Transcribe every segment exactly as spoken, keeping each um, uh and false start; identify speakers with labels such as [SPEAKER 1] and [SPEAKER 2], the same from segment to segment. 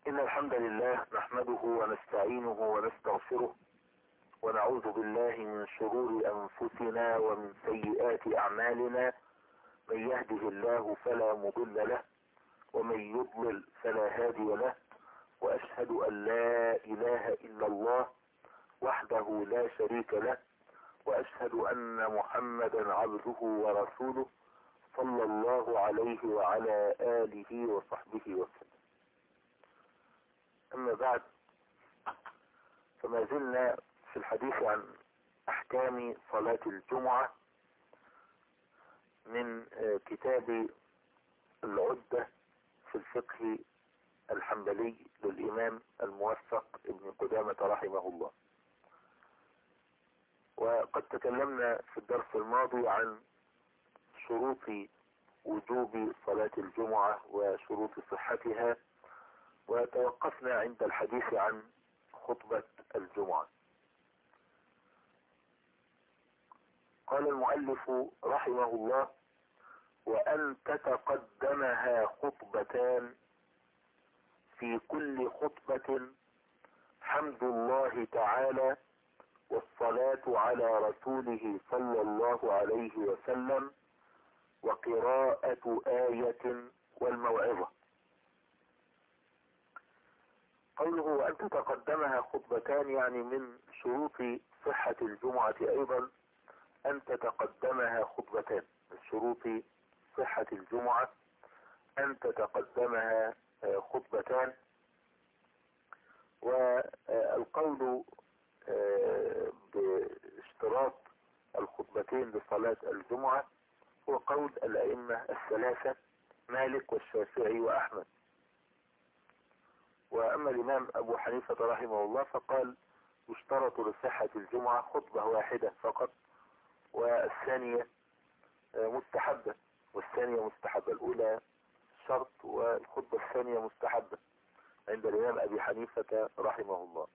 [SPEAKER 1] إن الحمد لله نحمده ونستعينه ونستغفره ونعوذ بالله من شرور أنفسنا ومن سيئات أعمالنا. من يهده الله فلا مضل له ومن يضلل فلا هادي له، وأشهد أن لا إله إلا الله وحده لا شريك له، وأشهد أن محمدا عبده ورسوله صلى الله عليه وعلى آله وصحبه وسلم. أما بعد، فما زلنا في الحديث عن أحكام صلاة الجمعة من كتاب العدة في الفقه الحنبلي للإمام الموفق ابن قدامة رحمه الله. وقد تكلمنا في الدرس الماضي عن شروط وجوب صلاة الجمعة وشروط صحتها، وتوقفنا عند الحديث عن خطبة الجمعة. قال المؤلف رحمه الله: وأن تتقدمها خطبتان، في كل خطبة حمد الله تعالى والصلاة على رسوله صلى الله عليه وسلم وقراءة آية والموعظة. قوله وأن تتقدمها خطبتان يعني من شروط صحة الجمعة أيضا أن تتقدمها خطبتان. من شروط صحة الجمعة أن تتقدمها خطبتان. والقول باشتراط الخطبتين لصلاة الجمعة هو قول الأئمة الثلاثة مالك والشافعي وأحمد. وأما الإمام أبو حنيفة رحمه الله فقال يشترط لصحة الجمعة خطبة واحدة فقط، والثانية مستحبة. والثانية مستحبة، الأولى شرط والخطبة الثانية مستحبة عند الإمام أبي حنيفة رحمه الله.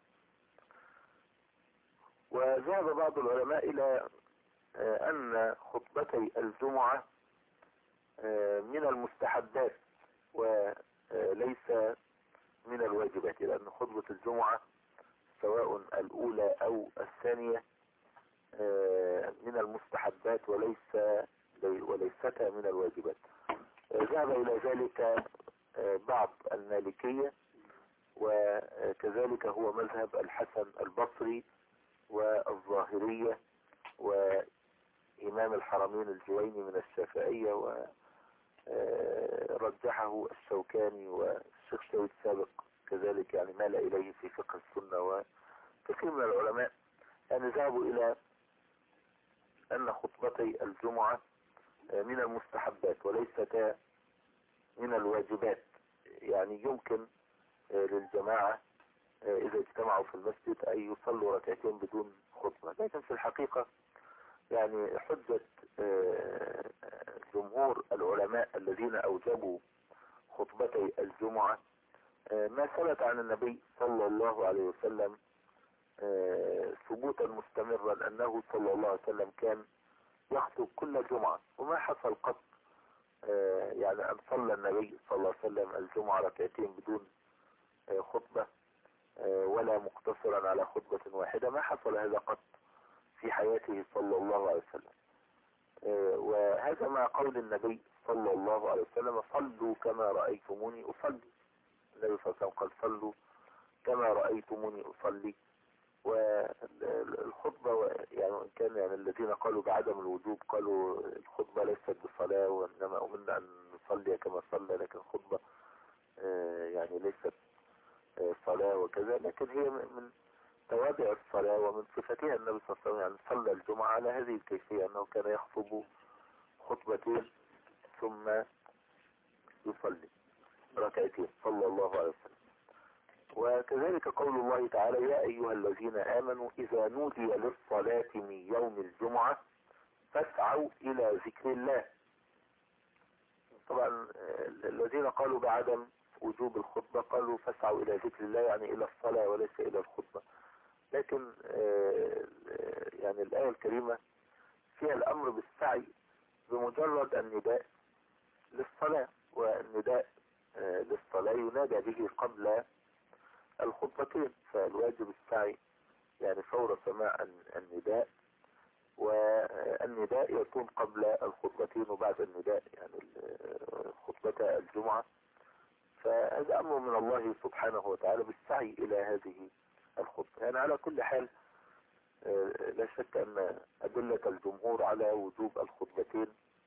[SPEAKER 1] وذهب بعض العلماء إلى أن خطبتي الجمعة من المستحبات وليس من الواجبات، لأن خطبة الجمعة سواء الأولى أو الثانية من المستحبات وليس وليستا من الواجبات. ذهب إلى ذلك بعض المالكية، وكذلك هو مذهب الحسن البصري والظاهرية وإمام الحرمين الجويني من الشافعية، ورجحه الشوكاني والشيخ شويد السابق كذلك، يعني مال إليه في فقه السنة. وكثير من العلماء يعني ذهبوا إلى أن خطبتي الجمعة من المستحبات وليست من الواجبات. يعني يمكن للجماعة إذا اجتمعوا في المسجد أن يصلوا ركعتين بدون خطبة، لكن في الحقيقة يعني حجة جمهور العلماء الذين أوجبوا خطبتي الجمعة ما ثبت عن النبي صلى الله عليه وسلم ثبوتا مستمرا أنه صلى الله عليه وسلم كان يخطب كل جمعة، وما حصل قط يعني أن صلى النبي صلى الله عليه وسلم الجمعة ركعتين بدون خطبة ولا مقتصرا على خطبة واحدة. ما حصل هذا قط في حياته صلى الله عليه وسلم. وهذا مع قول النبي صلى الله عليه وسلم: صلوا كما رأيتموني أصلي. النبي صلى الله عليه وسلم قال: صلوا كما رأيتموني أصلي. والخطبة يعني إن كان يعني الذين قالوا بعدم الوجوب قالوا الخطبة ليست بصلاة، وإنما أمرنا أن نصلي كما صلى، لكن الخطبة يعني ليست صلاة وكذا، لكن هي من توابع الصلاة ومن صفتها. النبي صلى الله عليه وسلم يعني صلى الجمعة على هذه الكيفية، أنه كان يخطب خطبتين ثم يصلي ركعتين صلى الله عليه وسلم. وكذلك قول الله تعالى: يا أيها الذين آمنوا إذا نودي للصلاة من يوم الجمعة فاسعوا إلى ذكر الله. طبعا الذين قالوا بعدم وجوب الخطبة قالوا فاسعوا إلى ذكر الله، يعني إلى الصلاة وليس إلى الخطبة. لكن يعني الآية الكريمة فيها الأمر بالسعي بمجرد النداء للصلاة، والنداء للصلاة ينادى به قبل الخطبتين، فالواجب السعي يعني فور سماع النداء، والنداء يكون قبل الخطبتين وبعد النداء يعني خطبة الجمعة. فهذا أمر من الله سبحانه وتعالى بالسعي إلى هذه الخطبة. يعني على كل حال لا شك أن أدلة الجمهور على وجوب الخطبتين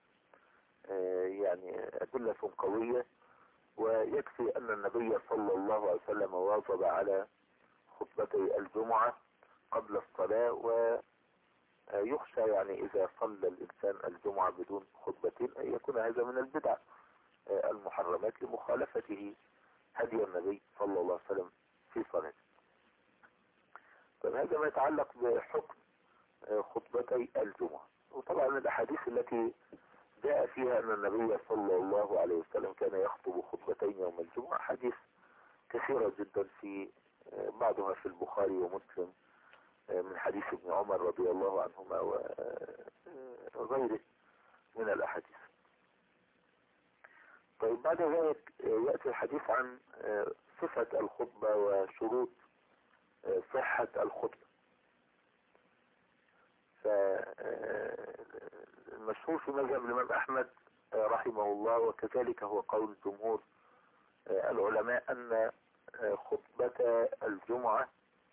[SPEAKER 1] يعني أدلة قوية، ويكفي أن النبي صلى الله عليه وسلم واظب على خطبتي الجمعة قبل الصلاة، ويخشى يعني إذا صلى الإنسان الجمعة بدون خطبتين أن يكون هذا من البدع المحرمات لمخالفته هدي النبي صلى الله عليه وسلم في صلاته. فهذا ما يتعلق بحكم خطبتي الجمعة. وطبعا الأحاديث التي جاء فيها أن النبي صلى الله عليه وسلم كان يخطب خطبتين يوم الجمعة حديث كثيرة جدا، في بعضها في البخاري ومسلم من حديث ابن عمر رضي الله عنهما وغيره من الأحاديث. طيب بعد ذلك يأتي الحديث عن صفة الخطبة وشروط صحة الخطبة. فالمشهور في مذهب الإمام أحمد رحمه الله، وكذلك هو قول جمهور العلماء، أن خطبة الجمعة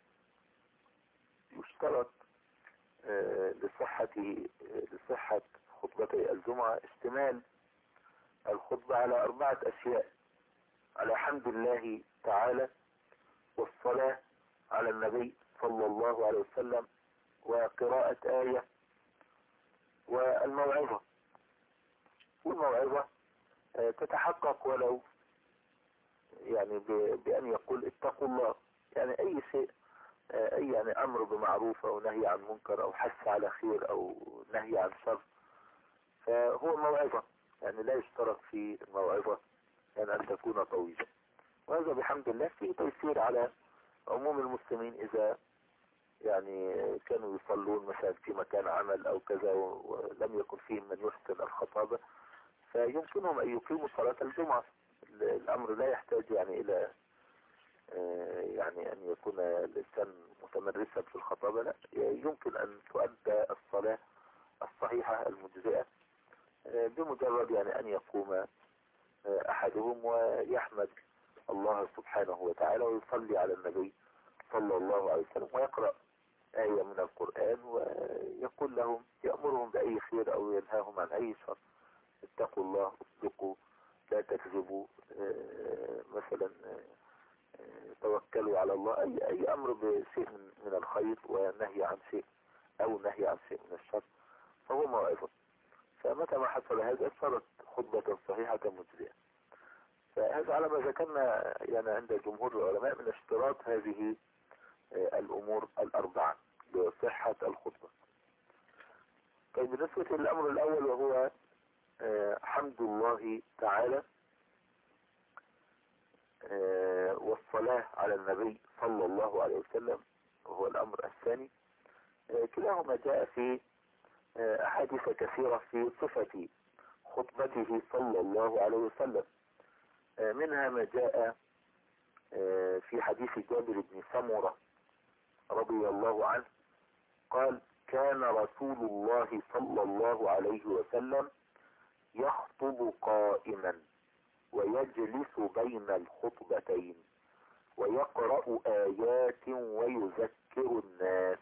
[SPEAKER 1] يشترط لصحة لصحة خطبتي الجمعة اشتمال الخطبة على أربعة أشياء: على حمد الله تعالى، والصلاة على النبي صلى الله عليه وسلم، وقراءة آية، والموعظة. والموعظة تتحقق ولو يعني بأن يقول اتقوا الله، يعني أي شيء، أي يعني أمر بمعروف أو نهي عن منكر أو حث على خير أو نهي عن شر، فهو موعظة. يعني لا يشترط في الموعظة يعني أن تكون طويلة. وهذا بحمد الله فيه تيسير على عموم المسلمين إذا يعني كانوا يصلون مثلا في مكان عمل أو كذا ولم يكن فيهم من يحسن الخطابة، فيمكنهم أن يقيموا صلاة الجمعة. الأمر لا يحتاج يعني إلى يعني أن يكون الإنسان متمرسا في الخطابة، لا، يمكن أن تؤدى الصلاة الصحيحة المجزئة بمجرد يعني أن يقوم أحدهم ويحمد الله سبحانه وتعالى ويصلي على النبي صلى الله عليه وسلم ويقرأ آية من القرآن ويقول لهم، يأمرهم بأي خير أو ينهاهم عن أي شر: اتقوا الله، اصدقوا، لا تكذبوا، مثلا توكلوا على الله، أي, أي أمر بشيء من الخير ونهي عن شيء أو نهي عن شيء من الشر فهو موعظة. فمتى ما حصل هذا صارت خطبة صحيحة مجزئة. فهذا على ما ذكرنا يعني عند جمهور العلماء من اشتراط هذه الأمور الأربعة لصحة الخطبة. طيب بالنسبة للأمر الأول وهو حمد الله تعالى والصلاة على النبي صلى الله عليه وسلم وهو الأمر الثاني، كلاهما جاء في أحاديث كثيرة في صفة خطبته صلى الله عليه وسلم. منها ما جاء في حديث جابر بن سمرة رضي الله عنه قال: كان رسول الله صلى الله عليه وسلم يخطب قائما ويجلس بين الخطبتين ويقرأ آيات ويذكر الناس.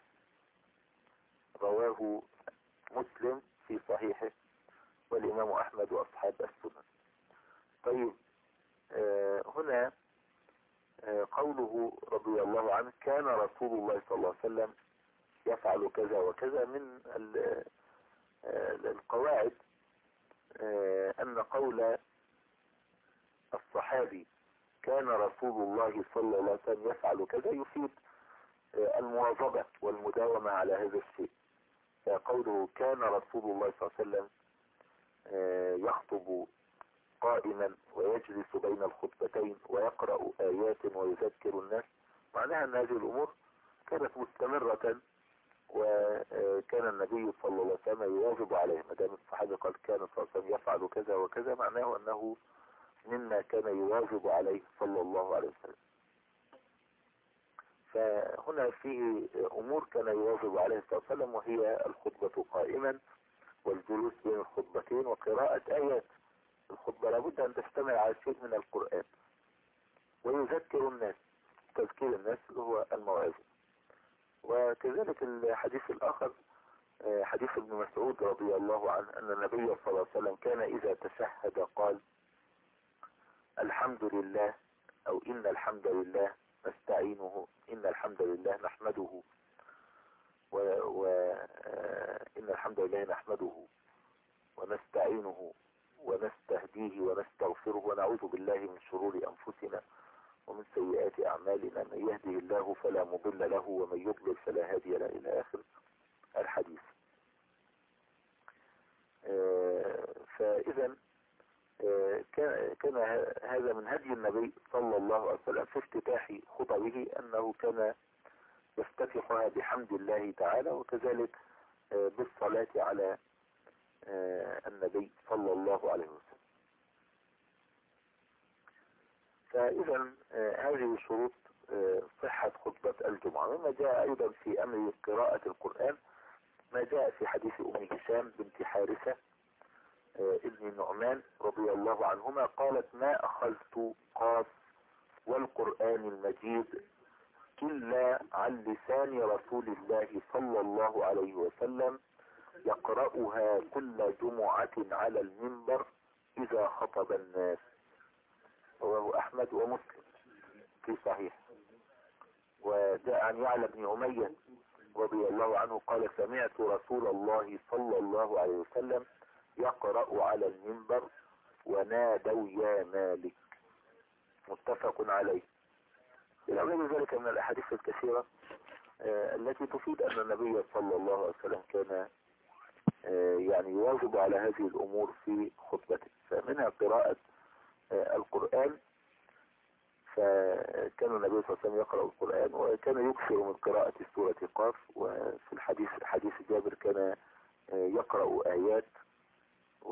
[SPEAKER 1] رواه مسلم في صحيحه والإمام أحمد وأصحاب السنن. طيب آه هنا آه قوله رضي الله عنه كان رسول الله صلى الله عليه وسلم يفعل كذا وكذا، من آه القواعد آه أن قول الصحابي كان رسول الله صلى الله عليه وسلم يفعل كذا يفيد آه المواظبة والمداومة على هذا الشيء. فقوله كان رسول الله صلى الله عليه وسلم آه يخطب قائما ويجلس بين الخطبتين ويقرأ آيات ويذكر الناس، معناها أن هذه الأمور كانت مستمرة وكان النبي صلى الله عليه وسلم يواظب عليها. ما دام الصحابي قال كان صلى الله عليه وسلم يفعل كذا وكذا معناه أنه مما كان يواظب عليه صلى الله عليه وسلم. فهنا فيه أمور كان يواظب عليه صلى الله عليه وسلم، وهي الخطبة قائما، والجلوس بين الخطبتين، وقراءة آيات. الخطبة لابد أن تشتمل على شيء من القرآن، ويذكر الناس، تذكير الناس اللي هو الموعظة. وكذلك الحديث الآخر حديث ابن مسعود رضي الله عنه أن النبي صلى الله عليه وسلم كان إذا تشهد قال: الحمد لله، أو إن الحمد لله نستعينه، إن الحمد لله نحمده، وإن الحمد لله نحمده ونستعينه ونستهديه ونستغفره ونعوذ بالله من شرور أنفسنا ومن سيئات أعمالنا، من يهده الله فلا مضل له ومن يضلل فلا هادي له، إلى آخر الحديث. فإذا كان هذا من هدي النبي صلى الله عليه وسلم في افتتاح خطبه، أنه كان يفتتحها بحمد الله تعالى، وكذلك بالصلاة على النبي صلى الله عليه وسلم. فإذا هذه شروط صحة خطبة الجمعة. مما جاء أيضا في أمر قراءة القرآن ما جاء في حديث أم هشام بنت حارثة ابن النعمان رضي الله عنهما قالت: ما أخذت قاف والقرآن المجيد إلا عن لسان رسول الله صلى الله عليه وسلم يقرأها كل جمعة على المنبر إذا خطب الناس. رواه أحمد ومسلم في صحيح. وجاء عن يعلى بن أمية رضي الله عنه قال: سمعت رسول الله صلى الله عليه وسلم يقرأ على المنبر ونادوا يا مالك. متفق عليه. إلى غير ذلك من الأحاديث الكثيرة آه التي تفيد أن النبي صلى الله عليه وسلم كان آه يعني يواظب على هذه الأمور في خطبته. فمنها قراءة آه القرآن، فكان النبي صلى الله عليه وسلم يقرأ القرآن، وكان يكثر من قراءة سورة قاف. وفي الحديث حديث جابر كان يقرأ آيات، و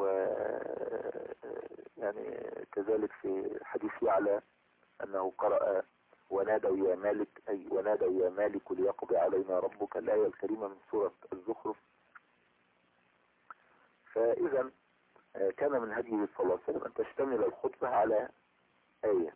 [SPEAKER 1] يعني كذلك في حديث يعلى أنه قرأ ونادوا يا مالك، أي ونادوا يا مالك ليقضي علينا ربك، الآية الكريمة من سورة الزخرف. فإذا كان من هديه صلى الله عليه وسلم أن تشتمل الخطبة على آية.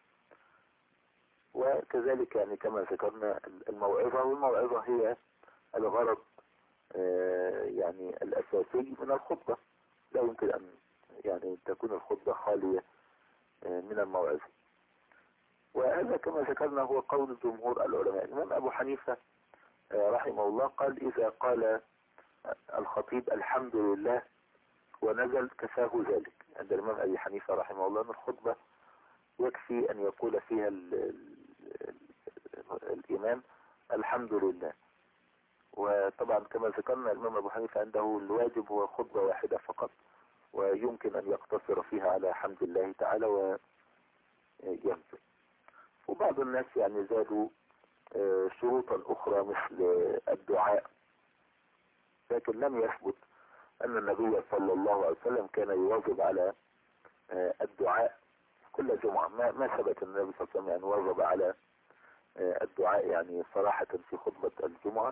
[SPEAKER 1] وكذلك يعني كما ذكرنا الموعظة، والموعظة هي الغرض يعني الأساسي من الخطبة. لا يمكن أن يعني تكون الخطبة خالية من الموعظة. وهذا كما ذكرنا هو قول جمهور العلماء. الإمام أبو حنيفة رحمه الله قال: إذا قال الخطيب الحمد لله ونزل كفاه ذلك. عند الإمام أبي حنيفة رحمه الله أن الخطبة يكفي أن يقول فيها ال ال الإمام الحمد لله. وطبعا كما ذكرنا الإمام أبو حنيفة عنده الواجب هو خطبة واحدة فقط، ويمكن أن يقتصر فيها على حمد الله تعالى وينزل. وبعض الناس يعني زادوا شروطا أخرى مثل الدعاء، لكن لم يثبت أن النبي صلى الله عليه وسلم كان يواظب على الدعاء كل جمعة. ما ما ثبت أن النبي صلى الله عليه وسلم يعني واظب على الدعاء يعني صراحة في خطبة الجمعة.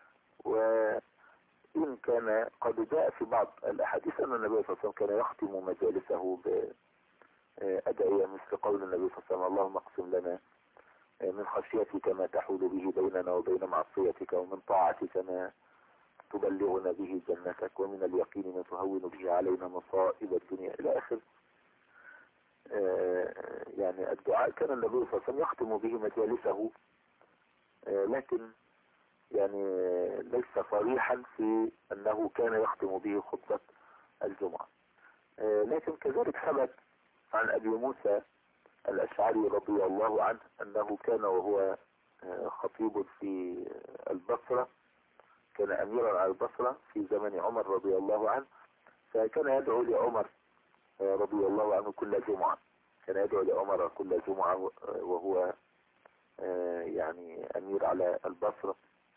[SPEAKER 1] وإن كان قد جاء في بعض الأحاديث أن النبي صلى الله عليه وسلم كان يختم مجالسه بأدعية مثل قول النبي صلى الله عليه وسلم: اللهم اقسم لنا من خشيتك ما تحول به بيننا وبين معصيتك، ومن طاعتك ما تبلغنا به جنتك، ومن اليقين ما تهون به علينا مصائب الدنيا، إلى آخر يعني الدعاء. كان النبي صلى الله عليه وسلم يختم به مجالسه، لكن يعني ليس صريحا في أنه كان يختم به خطبة الجمعة. لكن كذلك ثبت عن أبي موسى الأشعري رضي الله عنه أنه كان وهو خطيب في البصرة، كان أميرا على البصرة في زمن عمر رضي الله عنه، فكان يدعو لعمر رضي الله عنه كل جمعة، كان يدعو لعمر كل جمعة وهو يعني أمير على البصرة.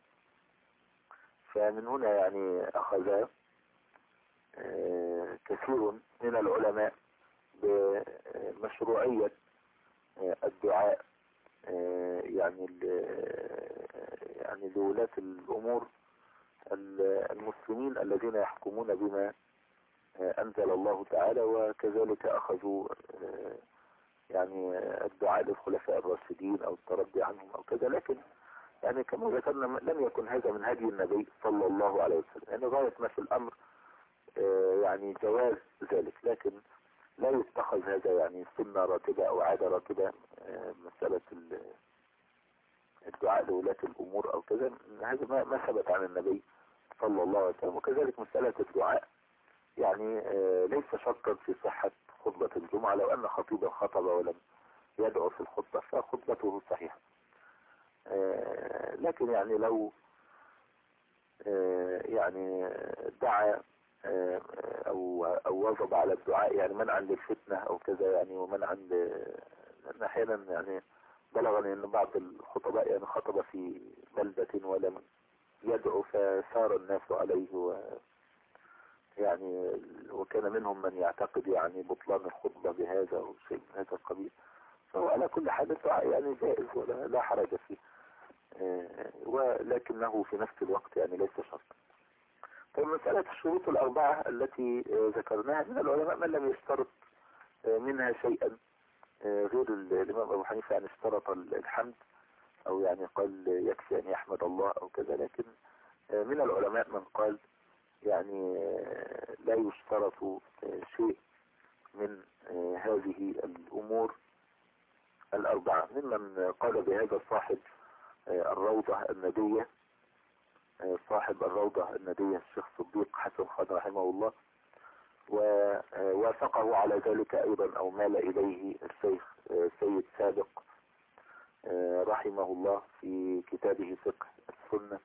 [SPEAKER 1] فمن هنا يعني أخذ كثير من العلماء بمشروعية الدعاء يعني يعني لولاة الأمور المسلمين الذين يحكمون بما أنزل الله تعالى، وكذلك أخذوا يعني الدعاء للخلفاء الراشدين أو الترضي عنهم أو كذا. لكن يعني كما ذكرنا لم يكن هذا من هدي النبي صلى الله عليه وسلم، يعني غاية ما في الأمر يعني جواز ذلك، لكن لا يتخذ هذا يعني سنة راتبة أو عادة راتبة. مسألة الدعاء لولاة الأمور أو كذا هذا ما ما ثبت عن النبي صلى الله عليه وسلم. وكذلك مسألة الدعاء يعني ليس شرطا في صحة خطبة الجمعة. لو أن خطيبا خطب ولم يدعو في الخطبة فخطبته صحيحة، لكن يعني لو يعني دعا او او واظب على الدعاء يعني منعا للفتنة او كذا يعني ومنعا لان احيانا يعني بلغني ان بعض الخطباء يعني خطب في بلدة ولم يدعو فسار الناس عليه، و يعني وكان منهم من يعتقد يعني بطلان الخطبة بهذا او شيء من هذا القبيل. فهو على كل حال الدعاء يعني جائز ولا لا حرج فيه، ولكنه في نفس الوقت يعني ليس شرطا. طيب مسألة الشروط الأربعة التي ذكرناها من العلماء من لم يشترط منها شيئا غير الإمام أبو حنيفة، يعني اشترط الحمد أو يعني قال يكفي أن يحمد الله أو كذا. لكن من العلماء من قال يعني لا يشترط شيء من هذه الأمور الأربعة. ممن قال بهذا صاحب الروضة الندية، صاحب الروضة الندية الشيخ صديق حسن خان رحمه الله، ووافقه على ذلك أيضا أو مال إليه الشيخ سيد سابق رحمه الله في كتابه فقه السنة،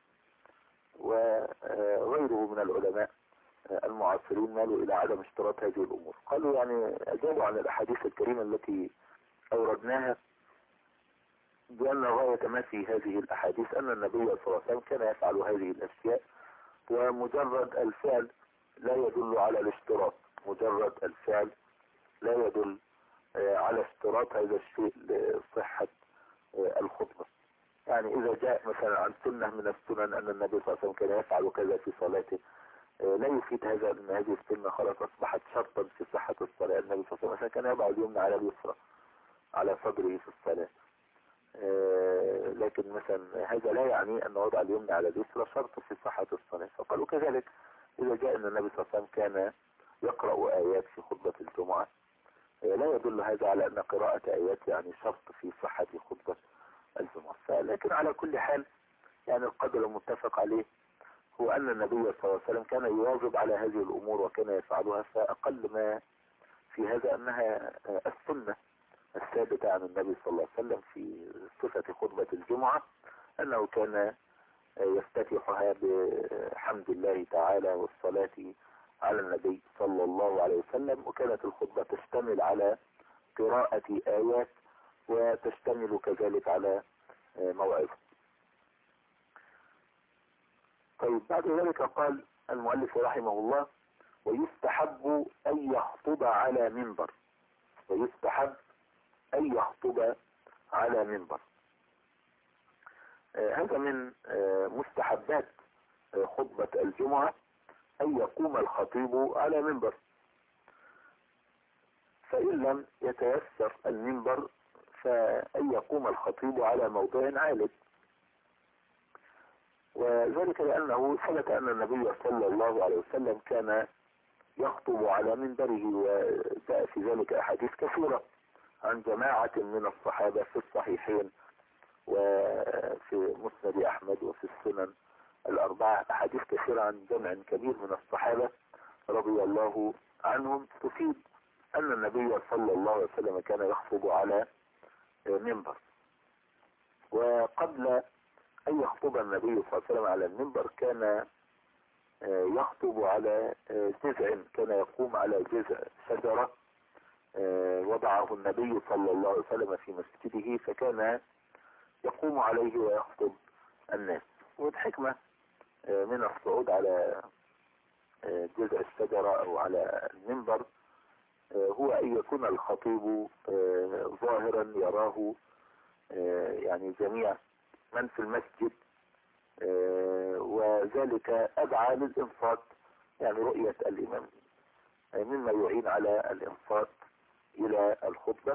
[SPEAKER 1] وغيره من العلماء المعاصرين مالوا إلى عدم اشتراط هذه الأمور. قالوا يعني أجابوا عن الأحاديث الكريمة التي أوردناها بأن غاية ما في هذه الأحاديث أن النبي صلى الله عليه وسلم كان يفعل هذه الأشياء، ومجرد الفعل لا يدل على الاشتراط، مجرد الفعل لا يدل على اشتراط هذا الشيء لصحة الخطبة. يعني إذا جاء مثلا عن سنة من السنن أن النبي صلى الله عليه وسلم كان يفعل كذا في صلاته، لا يفيد هذا أن هذه السنة خلاص أصبحت شرطا في صحة الصلاة. النبي صلى الله عليه وسلم كان يضع اليمنى على اليسرى على صدره في الصلاة، لكن مثلا هذا لا يعني أن وضع اليمنى على اليسرى شرط في صحة الصلاة. فقالوا كذلك إذا جاء أن النبي صلى الله عليه وسلم كان يقرأ آيات في خطبة الجمعة، لا يدل هذا على أن قراءة آيات يعني شرط في صحة خطبة الجمعة. لكن على كل حال يعني القدر المتفق عليه هو أن النبي صلى الله عليه وسلم كان يواظب على هذه الأمور وكان يفعلها، فأقل ما في هذا أنها السنة الثابتة عن النبي صلى الله عليه وسلم في صفة خطبة الجمعة أنه كان يفتتحها بحمد الله تعالى والصلاة على النبي صلى الله عليه وسلم، وكانت الخطبة تشتمل على قراءة آيات وتشتمل كذلك على موعظة. طيب بعد ذلك قال المؤلف رحمه الله: ويستحب أن يخطب على منبر، ويستحب أن يخطب على منبر. آه هذا من آه مستحبات آه خطبة الجمعة أن يقوم الخطيب على منبر، فإن لم يتيسر المنبر فأن يقوم الخطيب على موضع عالٍ، وذلك لأنه ثبت أن النبي صلى الله عليه وسلم كان يخطب على منبره، وجاء في ذلك أحاديث كثيرة عن جماعة من الصحابة في الصحيحين وفي مسند أحمد وفي السنن الأربعة، أحاديث كثيرة عن جمع كبير من الصحابة رضي الله عنهم تفيد أن النبي صلى الله عليه وسلم كان يخطب على منبر. وقبل أن يخطب النبي صلى الله عليه وسلم على المنبر كان يخطب على جذع، كان يقوم على جذع شجرة وضعه النبي صلى الله عليه وسلم في مسجده، فكان يقوم عليه ويخطب الناس. والحكمة من الصعود على جذع الشجرة أو على المنبر هو أن يكون الخطيب ظاهرا يراه يعني جميع من في المسجد، وذلك أدعى للإنصات، يعني رؤية الإمام مما يعين على الإنصات إلى الخطبة،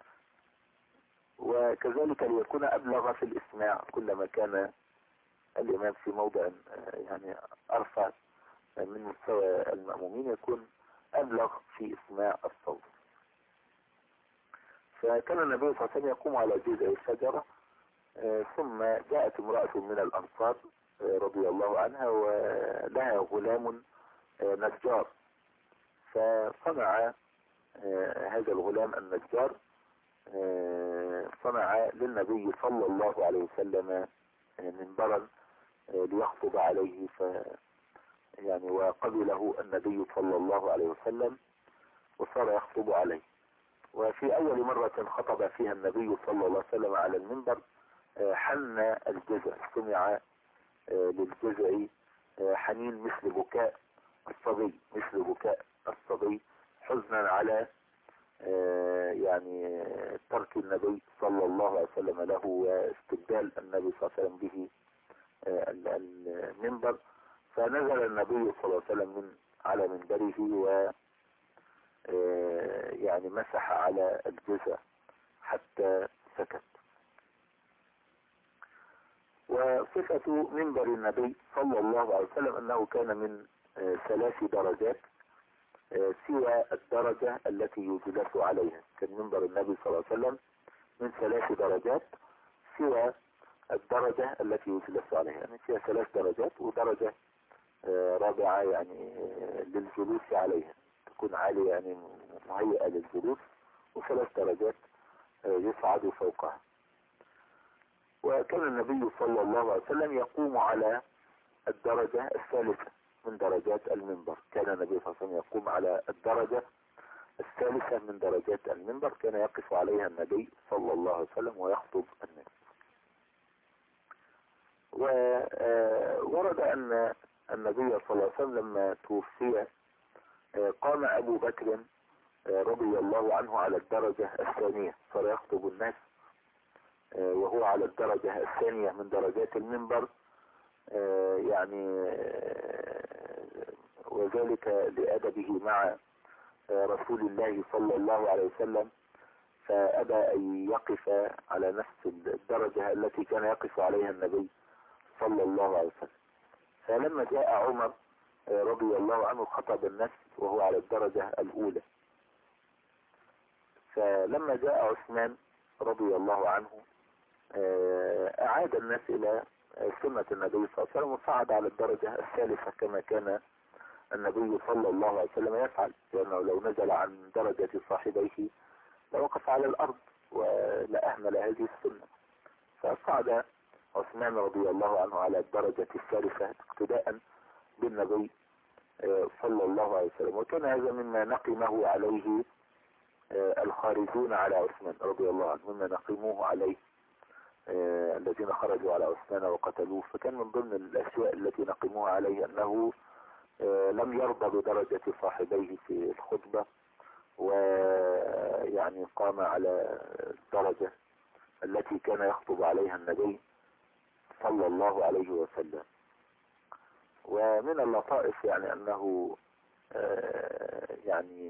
[SPEAKER 1] وكذلك ليكون أبلغ في الإسماع كلما كان الإمام في موضع يعني أرفع من مستوى المأمومين يكون أبلغ في إسماع الصوت. فكان النبي صلى الله عليه وسلم يقوم على جذع الشجرة، ثم جاءت امرأة من الأنصار رضي الله عنها ولها غلام نجار، فصنع هذا الغلام النجار صنع للنبي صلى الله عليه وسلم منبرا ليخطب عليه، ف يعني وقبله النبي صلى الله عليه وسلم وصار يخطب عليه. وفي أول مرة خطب فيها النبي صلى الله عليه وسلم على المنبر حن الجذع، سمع للجذع حنين مثل بكاء الصبي، مثل بكاء الصبي حزنا على يعني ترك النبي صلى الله عليه وسلم له واستبدال النبي صلى الله عليه وسلم به المنبر. فنزل النبي صلى الله عليه وسلم من على منبره و يعني مسح على الجذع حتى سكت. وصفة منبر النبي صلى الله عليه وسلم أنه كان من ثلاث درجات سوى الدرجة التي يجلس عليها. كان منبر النبي صلى الله عليه وسلم من ثلاث درجات سوى الدرجة التي يجلس عليها، يعني فيها ثلاث درجات ودرجة رابعة يعني للجلوس عليها تكون عالية يعني مهيئة للجلوس، وثلاث درجات يصعد فوقها. وكان النبي صلى الله عليه وسلم يقوم على الدرجة الثالثة من درجات المنبر. كان النبي صلى الله عليه وسلم يقوم على الدرجة الثالثة من درجات المنبر، كان يقف عليها النبي صلى الله عليه وسلم ويخطب الناس. وورد أن النبي صلى الله عليه وسلم لما توفي قام أبو بكر رضي الله عنه على الدرجة الثانية، صار يخطب الناس وهو على الدرجة الثانية من درجات المنبر، يعني وذلك لأدبه مع رسول الله صلى الله عليه وسلم، فأبى أن يقف على نفس الدرجة التي كان يقف عليها النبي صلى الله عليه وسلم. فلما جاء عمر رضي الله عنه خطب الناس وهو على الدرجة الأولى. فلما جاء عثمان رضي الله عنه أعاد الناس إلى سنة النبي صلى الله عليه وسلم وصعد على الدرجة الثالثة كما كان النبي صلى الله عليه وسلم يفعل، لأنه لو نزل عن درجة صاحبيه لوقف على الأرض ولا أهمل هذه السنة. فصعد عثمان رضي الله عنه على الدرجة الثالثة اقتداء بالنبي صلى الله عليه وسلم. وكان هذا مما نقمه عليه الخارجون على عثمان رضي الله عنه، مما نقموه عليه الذين خرجوا على عثمان وقتلوه. فكان من ضمن الأشياء التي نقموها عليه أنه لم يرضى بدرجة صاحبيه في الخطبة، ويعني قام على الدرجة التي كان يخطب عليها النبي صلى الله عليه وسلم. ومن اللطائف يعني أنه يعني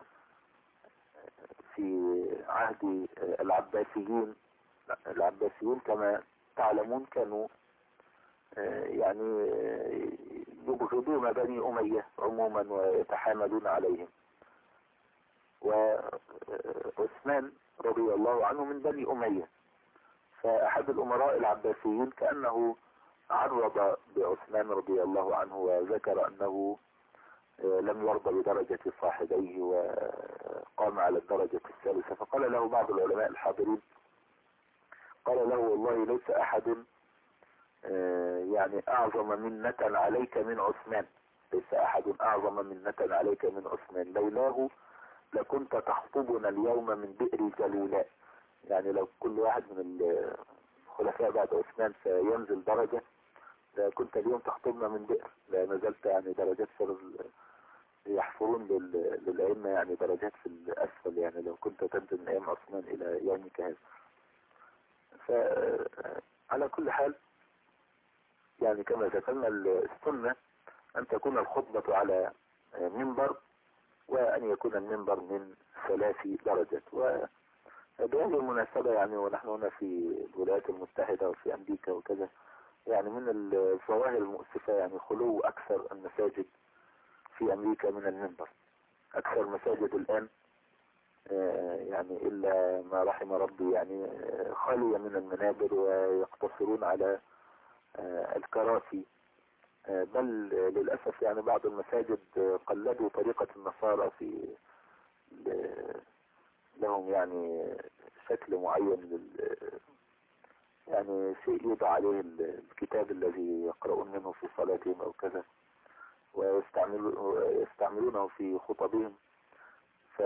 [SPEAKER 1] في عهد العباسيين العباسيين كما تعلمون كانوا يعني يبغضون بني أمية عموما ويتحاملون عليهم، وعثمان رضي الله عنه من بني أمية. فأحد الأمراء العباسيين كأنه عرض بعثمان رضي الله عنه وذكر أنه لم يرضى بدرجة صاحبيه وقام على الدرجة الثالثة. فقال له بعض العلماء الحاضرين، قال له والله ليس أحد يعني أعظم منة عليك من عثمان، ليس أحد أعظم منة عليك من عثمان، لولاه لكنت تخطبنا اليوم من بئر جلولاء. يعني لو كل واحد من الخلفاء بعد عثمان سينزل درجة كنت اليوم تخطبنا من بئر، لا نزلت يعني درجات في يحفرون لل- للأئمة يعني درجات في الأسفل، يعني لو كنت تنزل من أيام عثمان إلى يومك هذا. فعلى كل حال يعني كما ذكرنا السنة أن تكون الخطبة على منبر، وأن يكون المنبر من ثلاث درجات. وبهذه المناسبة يعني ونحن هنا في الولايات المتحدة وفي أمريكا وكذا، يعني من الظواهر المؤسفة يعني خلو أكثر المساجد في أمريكا من المنبر. أكثر المساجد الآن يعني إلا ما رحم ربي يعني خالية من المنابر، ويقتصرون على الكراسي. بل للأسف يعني بعض المساجد قلدوا طريقة النصارى في لهم يعني شكل معين لل يعني شيء يوضع عليه الكتاب الذي يقرؤون منه في صلاتهم أو كذا، ويستعملونه في خطبهم. ف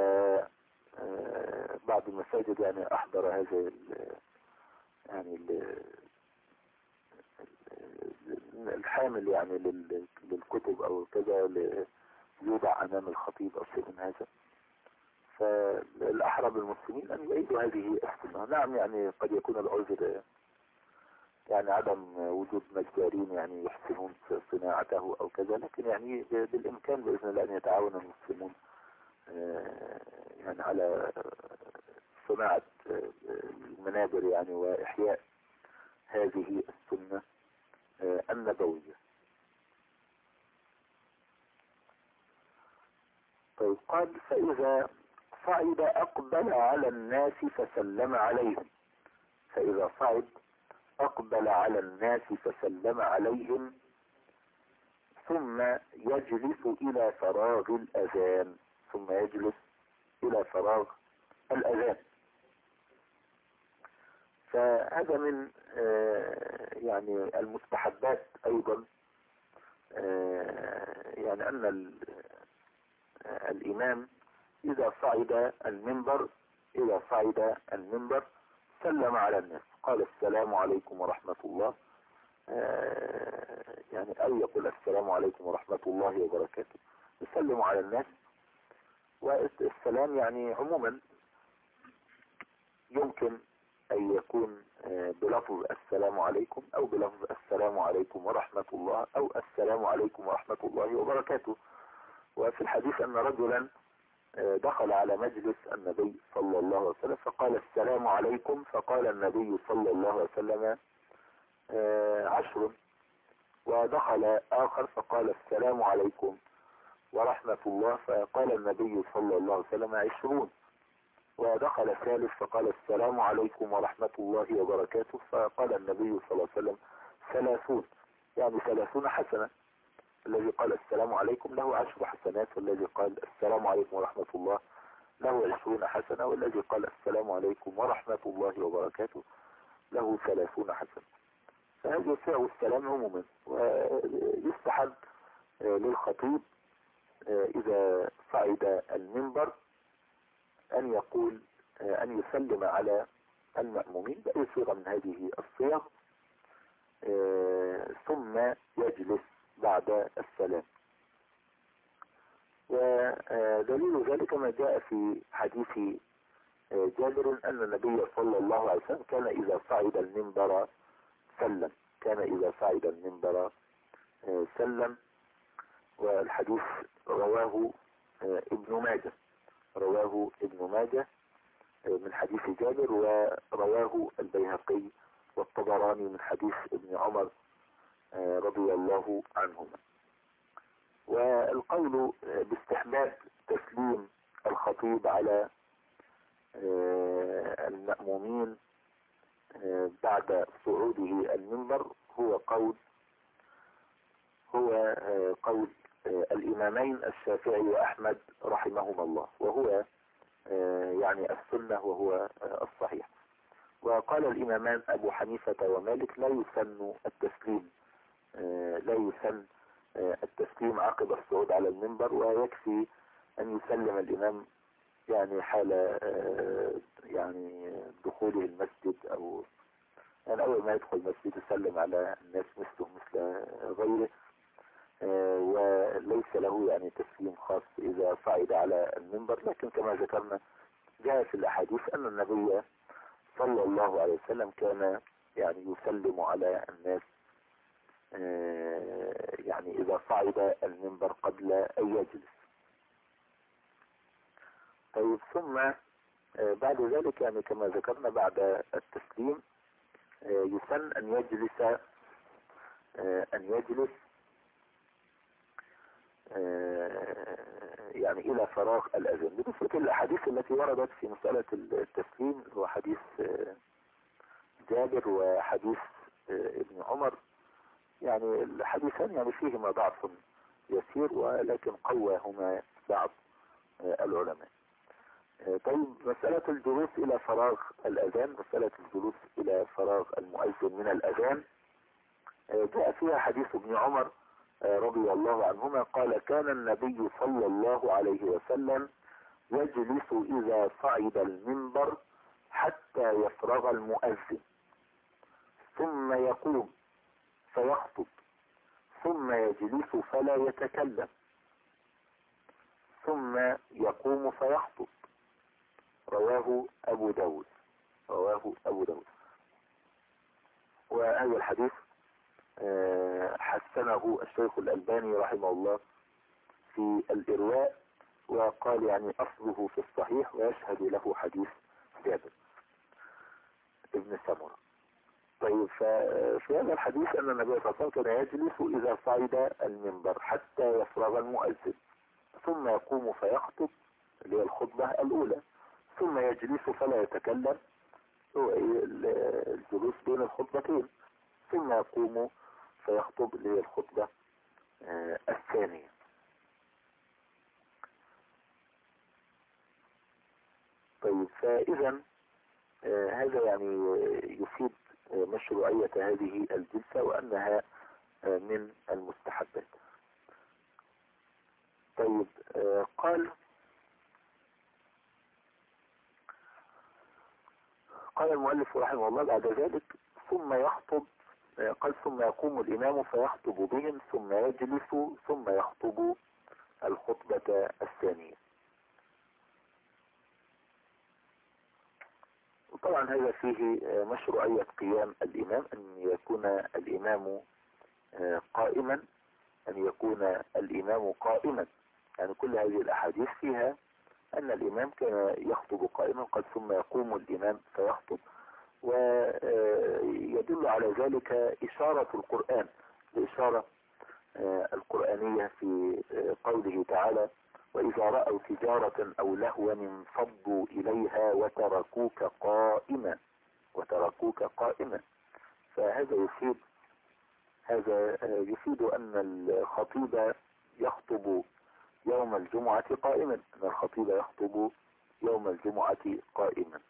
[SPEAKER 1] بعض المساجد يعني أحضر هذا يعني ال الحامل يعني للكتب أو كذا يوضع أمام الخطيب أو شيء من هذا. فالأحرى بالمسلمين أن يعيدوا هذه السنة. نعم يعني قد يكون العذر يعني عدم وجود نجارين يعني يحسنون صناعته أو كذا، لكن يعني بالإمكان بإذن الله أن يتعاون المسلمون يعني على صناعة المنابر يعني وإحياء هذه السنة النبوية. طيب قال فإذا صعد أقبل على الناس فسلم عليهم. فإذا صعد أقبل على الناس فسلم عليهم، ثم يجلس إلى فراغ الأذان. ثم يجلس إلى فراغ الأذان. فهذا من يعني المستحبات أيضا، يعني أن الإمام إذا صعد المنبر إذا صعد المنبر سلم على الناس، قال السلام عليكم ورحمة الله، يعني أو يقول السلام عليكم ورحمة الله وبركاته، يسلم على الناس. والسلام يعني عموما يمكن أن يكون بلفظ السلام عليكم أو بلفظ السلام عليكم ورحمة الله أو السلام عليكم ورحمة الله وبركاته. وفي الحديث أن رجلا دخل على مجلس النبي صلى الله عليه وسلم فقال السلام عليكم، فقال النبي صلى الله عليه وسلم عشر. ودخل آخر فقال السلام عليكم ورحمة الله، فقال النبي صلى الله عليه وسلم عشرون. ودخل ثالث فقال السلام عليكم ورحمة الله وبركاته، فقال النبي صلى الله عليه وسلم ثلاثون، يعني ثلاثون حسنة. الذي قال السلام عليكم له عشر حسنات، والذي قال السلام عليكم ورحمة الله له عشرون حسنة، والذي قال السلام عليكم ورحمة الله وبركاته له ثلاثون حسنة. فهذا سعر السلام عموما. ويستحب للخطيب إذا صعد المنبر أن يقول أن يسلم على المأمومين بأي صيغة من هذه الصيغ، ثم يجلس بعد السلام. ودليل ذلك ما جاء في حديث جابر أن النبي صلى الله عليه وسلم كان إذا صعد المنبر سلم كان إذا صعد المنبر سلم. والحديث رواه ابن ماجه رواه ابن ماجه من حديث جابر، ورواه البيهقي والطبراني من حديث ابن عمر رضي الله عنهما. والقول باستحباب تسليم الخطيب على المأمومين بعد صعوده المنبر هو قول هو قول الإمامين الشافعي وأحمد رحمهما الله، وهو يعني السنة وهو الصحيح. وقال الإمامان أبو حنيفة ومالك لا يسن التسليم لا يسن التسليم عقب الصعود على المنبر، ويكفي أن يسلم الإمام يعني حال يعني دخوله المسجد، أو يعني أول ما يدخل المسجد يسلم على الناس مثله مثل غيره. و وليس له يعني تسليم خاص إذا صعد على المنبر، لكن كما ذكرنا جاء في الأحاديث أن النبي صلى الله عليه وسلم كان يعني يسلم على الناس يعني إذا صعد المنبر قبل أن يجلس. طيب ثم بعد ذلك يعني كما ذكرنا بعد التسليم يسن أن يجلس أن يجلس يعني إلى فراغ الأذان. بالنسبة للأحاديث التي وردت في مسألة التسليم هو حديث جابر وحديث ابن عمر، يعني الحديثان يعني فيهما ضعف يسير ولكن قواهما بعض العلماء. طيب مسألة الجلوس إلى فراغ الأذان، مسألة الجلوس إلى فراغ المؤذن من الأذان جاء فيها حديث ابن عمر رضي الله عنهما قال كان النبي صلى الله عليه وسلم يجلس إذا صعد المنبر حتى يفرغ المؤذن ثم يقوم فيخطب ثم يجلس فلا يتكلم ثم يقوم فيخطب. رواه أبو داود رواه أبو داود وهذا الحديث حسنه الشيخ الألباني رحمه الله في الإرواء وقال يعني أصله في الصحيح ويشهد له حديث جابر ابن سمرة. طيب ففي هذا الحديث أن النبي صلى الله عليه وسلم كان يجلس إذا صعد المنبر حتى يفرغ المؤذن ثم يقوم فيخطب اللي هي الخطبة الأولى ثم يجلس فلا يتكلم هو الجلوس بين الخطبتين ثم يقوم فيخطب اللي هي الخطبة الثانية. طيب فإذا هذا يعني يفيد مشروعية هذه الجلسة وأنها من المستحبات. طيب قال قال المؤلف رحمه الله بعد ذلك ثم يخطب قال ثم يقوم الإمام فيخطب بهم ثم يجلس ثم يخطب الخطبة الثانية. طبعا هذا فيه مشروعية قيام الإمام، أن يكون الإمام قائما أن يكون الإمام قائما يعني كل هذه الأحاديث فيها أن الإمام كان يخطب قائما قد ثم يقوم الإمام فيخطب، ويدل على ذلك إشارة القرآن الإشارة القرآنية في قوله تعالى وإذا رأوا تجارة أو لهوا انفضوا إليها وتركوك قائما وتركوك قائما. فهذا يفيد هذا يفيد أن الخطيب يخطب يوم الجمعة قائما أن الخطيب يخطب يوم الجمعة قائما.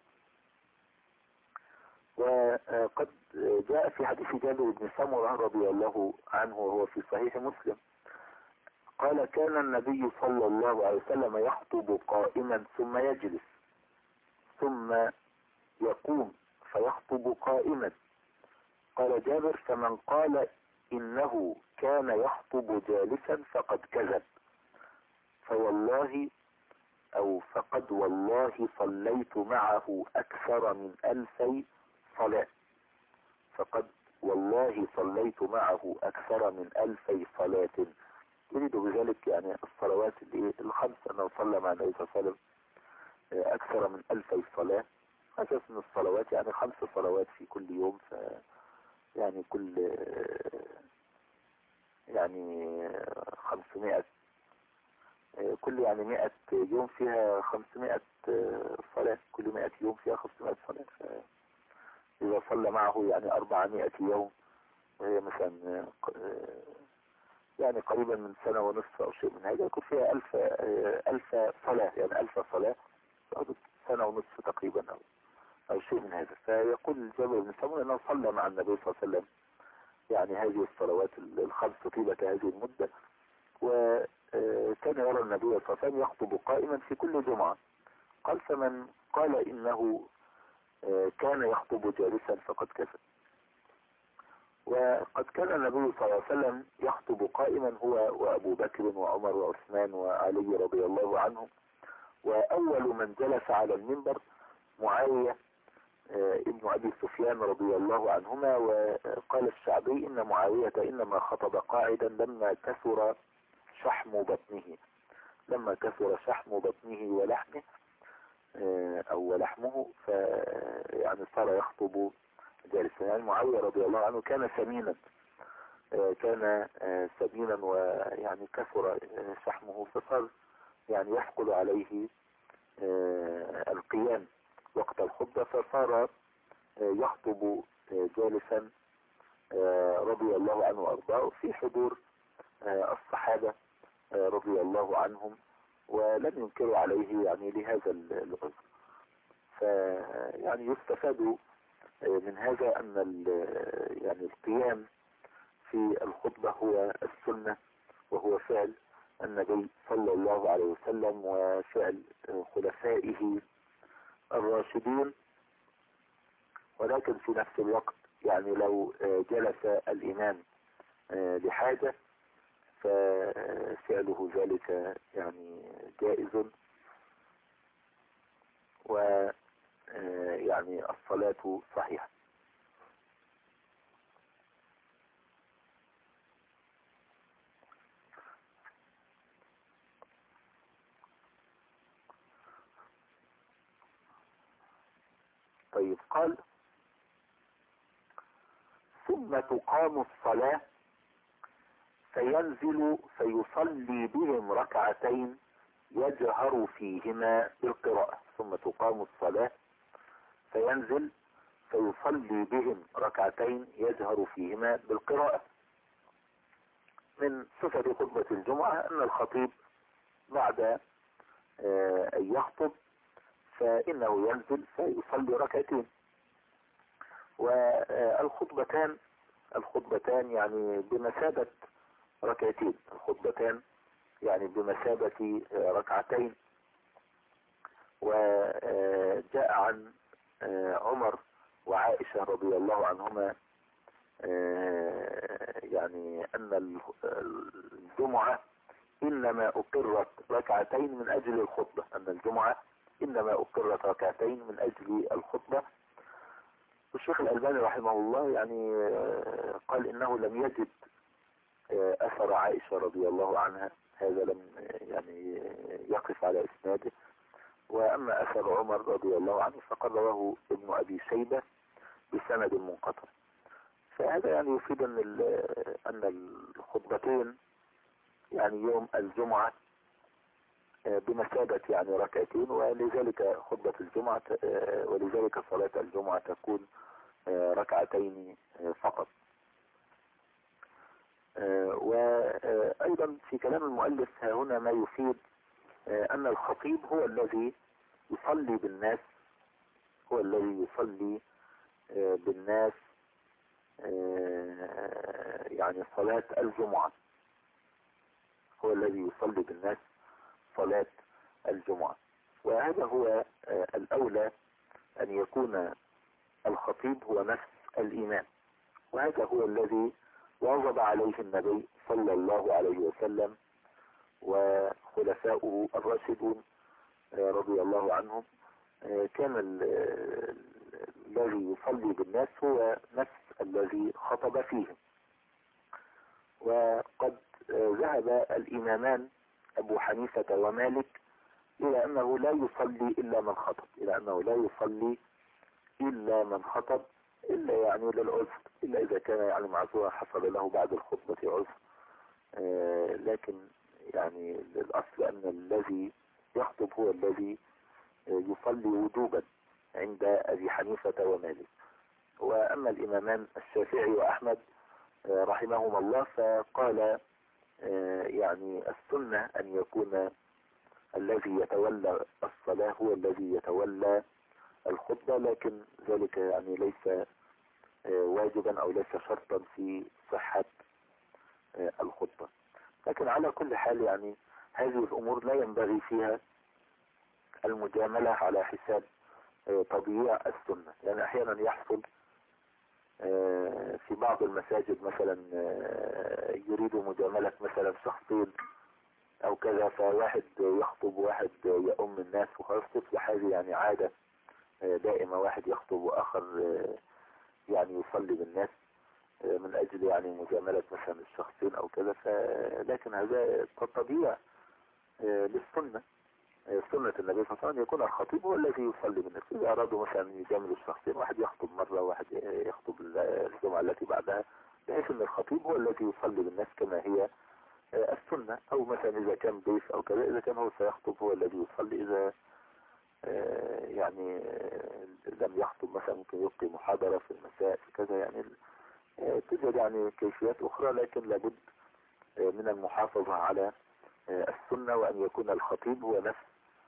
[SPEAKER 1] وقد جاء في حديث جابر بن سمرة رضي الله عنه وهو في صحيح مسلم قال كان النبي صلى الله عليه وسلم يخطب قائما ثم يجلس ثم يقوم فيخطب قائما. قال جابر فمن قال إنه كان يخطب جالسا فقد كذب فوالله أو فقد والله صليت معه أكثر من ألفي صلاة فقد والله صليت معه أكثر من ألفي صلاة. يريد بذلك يعني الصلوات الخمس أنه صلى مع النبي صلى الله عليه وسلم أكثر من ألفي صلاة. أساس من الصلوات يعني خمس صلوات في كل يوم، ف يعني كل يعني خمسمائة كل يعني مائة يوم فيها خمسمائة صلاة كل مائة يوم فيها خمسمائة صلاة. إذا صلى معه يعني أربعمائة يوم وهي مثلا يعني قريبا من سنة ونصف أو شيء من هذا يكون فيها ألف ألف صلاة يعني ألف صلاة سنة ونصف تقريبا أو أو شيء من هذا. فيقول جابر بن سمرة أنه صلى مع النبي صلى الله عليه وسلم يعني هذه الصلوات الخمس طيلة هذه المدة، وكان يرى النبي صلى الله عليه وسلم يخطب قائما في كل جمعة. قال فمن قال إنه كان يخطب جالسا فقد كذب. وقد كان النبي صلى الله عليه وسلم يخطب قائما هو وأبو بكر وعمر وعثمان وعلي رضي الله عنهم. وأول من جلس على المنبر معاوية ابن أبي سفيان رضي الله عنهما. وقال الشعبي إن معاوية إنما خطب قاعدا لما كثر شحم بطنه لما كثر شحم بطنه ولحمه أو ولحمه ف يعني صار يخطب جالسا. يعني معاوية رضي الله عنه كان سمينا كان سمينا ويعني كثر شحمه فصار يعني يثقل عليه القيام وقت الخطبة، فصار يخطب جالسا رضي الله عنه وارضاه في حضور الصحابة رضي الله عنهم، ولم ينكروا عليه يعني لهذا العذر. فيعني يستفاد من هذا ان يعني القيام في الخطبة هو السنة، وهو فعل النبي صلى الله عليه وسلم وفعل خلفائه الراشدين. ولكن في نفس الوقت يعني لو جلس الإمام لحاجة ففعله ذلك يعني جائز، ويعني الصلاة صحيحة. طيب قال ثم تقام الصلاة فينزل فيصلي بهم ركعتين يجهر فيهما بالقراءة. ثم تقام الصلاة فينزل فيصلي بهم ركعتين يجهر فيهما بالقراءة. من صفة خطبة الجمعة أن الخطيب بعد أن يخطب فإنه ينزل فيصلي ركعتين. والخطبتان الخطبتان يعني بمثابة ركعتين الخطبتان يعني بمثابة ركعتين. وجاء عن عمر وعائشة رضي الله عنهما يعني أن الجمعة إنما أقرت ركعتين من أجل الخطبة أن الجمعة إنما أقرت ركعتين من أجل الخطبة. والشيخ الألباني رحمه الله يعني قال إنه لم يجد أثر عائشة رضي الله عنها، هذا لم يعني يقف على إسناده. وأما أثر عمر رضي الله عنه فقد رواه ابن أبي شيبة بسند منقطع. فهذا يعني يفيد أن أن الخطبتين يعني يوم الجمعة بمثابة يعني ركعتين، ولذلك خطبة الجمعة ولذلك صلاة الجمعة تكون ركعتين فقط. وأيضا في كلام المؤلف ها هنا ما يفيد أن الخطيب هو الذي يصلي بالناس هو الذي يصلي بالناس يعني صلاة الجمعة هو الذي يصلي بالناس صلاة الجمعة. وهذا هو الأولى أن يكون الخطيب هو نفس الإمام، وهذا هو الذي واظب عليه النبي صلى الله عليه وسلم وخلفاؤه الراشدون رضي الله عنهم. كان الذي يصلي بالناس هو نفس الذي خطب فيهم. وقد ذهب الإمامان أبو حنيفة ومالك إلى أنه لا يصلي إلا من خطب إلى أنه لا يصلي إلا من خطب إلا يعني للعذر، إلا إذا كان يعني معذورا حصل له بعد الخطبة عذر. آه لكن يعني الأصل أن الذي يخطب هو الذي يصلي وجوبا عند أبي حنيفة ومالك. وأما الإمامان الشافعي وأحمد آه رحمهما الله فقال آه يعني السنة أن يكون الذي يتولى الصلاة هو الذي يتولى الخطبة، لكن ذلك يعني ليس واجبا او ليس شرطا في صحة الخطبة. لكن على كل حال يعني هذه الامور لا ينبغي فيها المجاملة على حساب تضييع السنة، يعني احيانا يحصل في بعض بعض المساجد مثلا يريدوا مجاملة مثلا شخصين او كذا، فواحد يخطب وواحد يؤم الناس وخلاص، تصبح هذه يعني عادة دائمة، واحد يخطب واخر يعني يصلي بالناس من اجل يعني مجاملة مثلا الشخصين او كذا. لكن هذا تضييع للسنة، سنة النبي صلى الله عليه وسلم يكون الخطيب هو الذي يصلي بالناس. إذا أرادوا مثلا يجاملوا الشخصين، واحد يخطب مرة وواحد يخطب الجمعة التي بعدها، بحيث أن الخطيب هو الذي يصلي بالناس كما هي السنة. أو مثلا إذا كان ضيف أو كذا، إذا كان هو سيخطب هو الذي يصلي. إذا يعني لم يخطب مثلا ممكن يلقي محاضرة في المساء في كذا، يعني توجد يعني كيفيات أخرى، لكن لابد من المحافظة على السنة، وأن يكون الخطيب هو نفس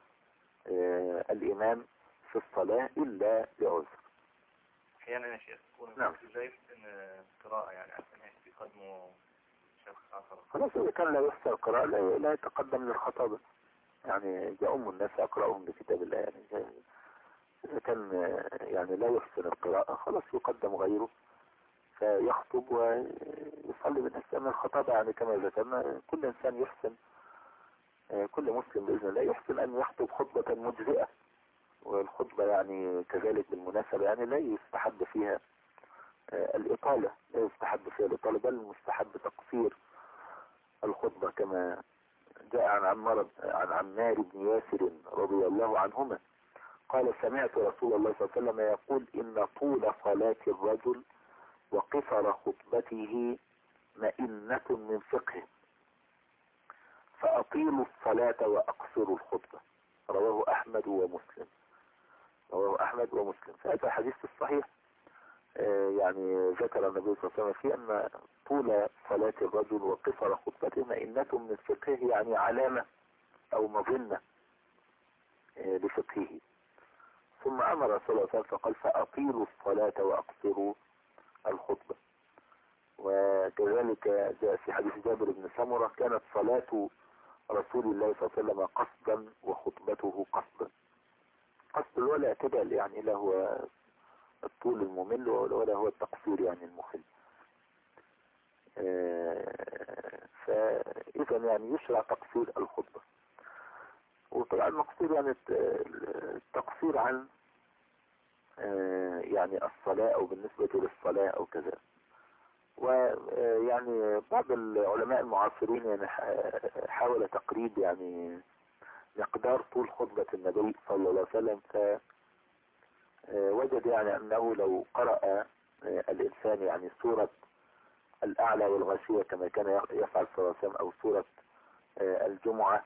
[SPEAKER 1] الإمام في الصلاة إلا بعذر.
[SPEAKER 2] أحيانا يا شيخ تكون
[SPEAKER 1] نعم.
[SPEAKER 2] شايف إن قراءة يعني عشان يقدموا شخص آخر.
[SPEAKER 1] خلاص إذا كان لا يحسن القراءة لا, لا يتقدم للخطابة، يعني يؤم الناس يقرأهم بكتاب الله. يعني إذا كان يعني لا يحسن القراءة خلاص يقدم غيره فيخطب ويصلي بالناس. لأن الخطابة يعني كما ذكرنا كل إنسان يحسن، كل مسلم بإذن الله يحسن أن يخطب خطبة مجزئة. والخطبة يعني كذلك بالمناسبة يعني لا يستحب فيها الإطالة، لا يستحب فيها الإطالة، بل مستحب تقصير الخطبة، كما جاء عن عمار عن عمار بن ياسر رضي الله عنهما قال: سمعت رسول الله صلى الله عليه وسلم يقول: إن طول صلاة الرجل وقصر خطبته مئنة من فقه، فأطيلوا الصلاة وأقصروا الخطبة. رواه أحمد ومسلم. رواه أحمد ومسلم. فهذا حديث الصحيح يعني ذكر النبي صلى الله عليه وسلم فيه أن طول صلاة الرجل وقصر خطبته مئنة من فقهه، يعني علامة أو مظنة لفقهه. ثم أمر صلى الله عليه وسلم فقال: فأطيلوا الصلاة وأقصروا الخطبة. وكذلك جاء في حديث جابر بن سمرة: كانت صلاة رسول الله صلى الله عليه وسلم قصدا وخطبته قصدا. قصد ولا اعتدال، يعني لا هو الطول الممل ولا هو التقصير يعني المخل. فإذا يعني يشرع تقصير الخطبة. وطبعا المقصود يعني التقصير عن يعني الصلاة أو بالنسبة للصلاة أو كذا. ويعني بعض العلماء المعاصرين يعني حاول تقريب يعني مقدار طول خطبة النبي صلى الله عليه وسلم، فوجد يعني أنه لو قرأ الإنسان يعني سورة الأعلى والغاشية كما كان يفعل صلى الله عليه وسلم، أو سورة الجمعة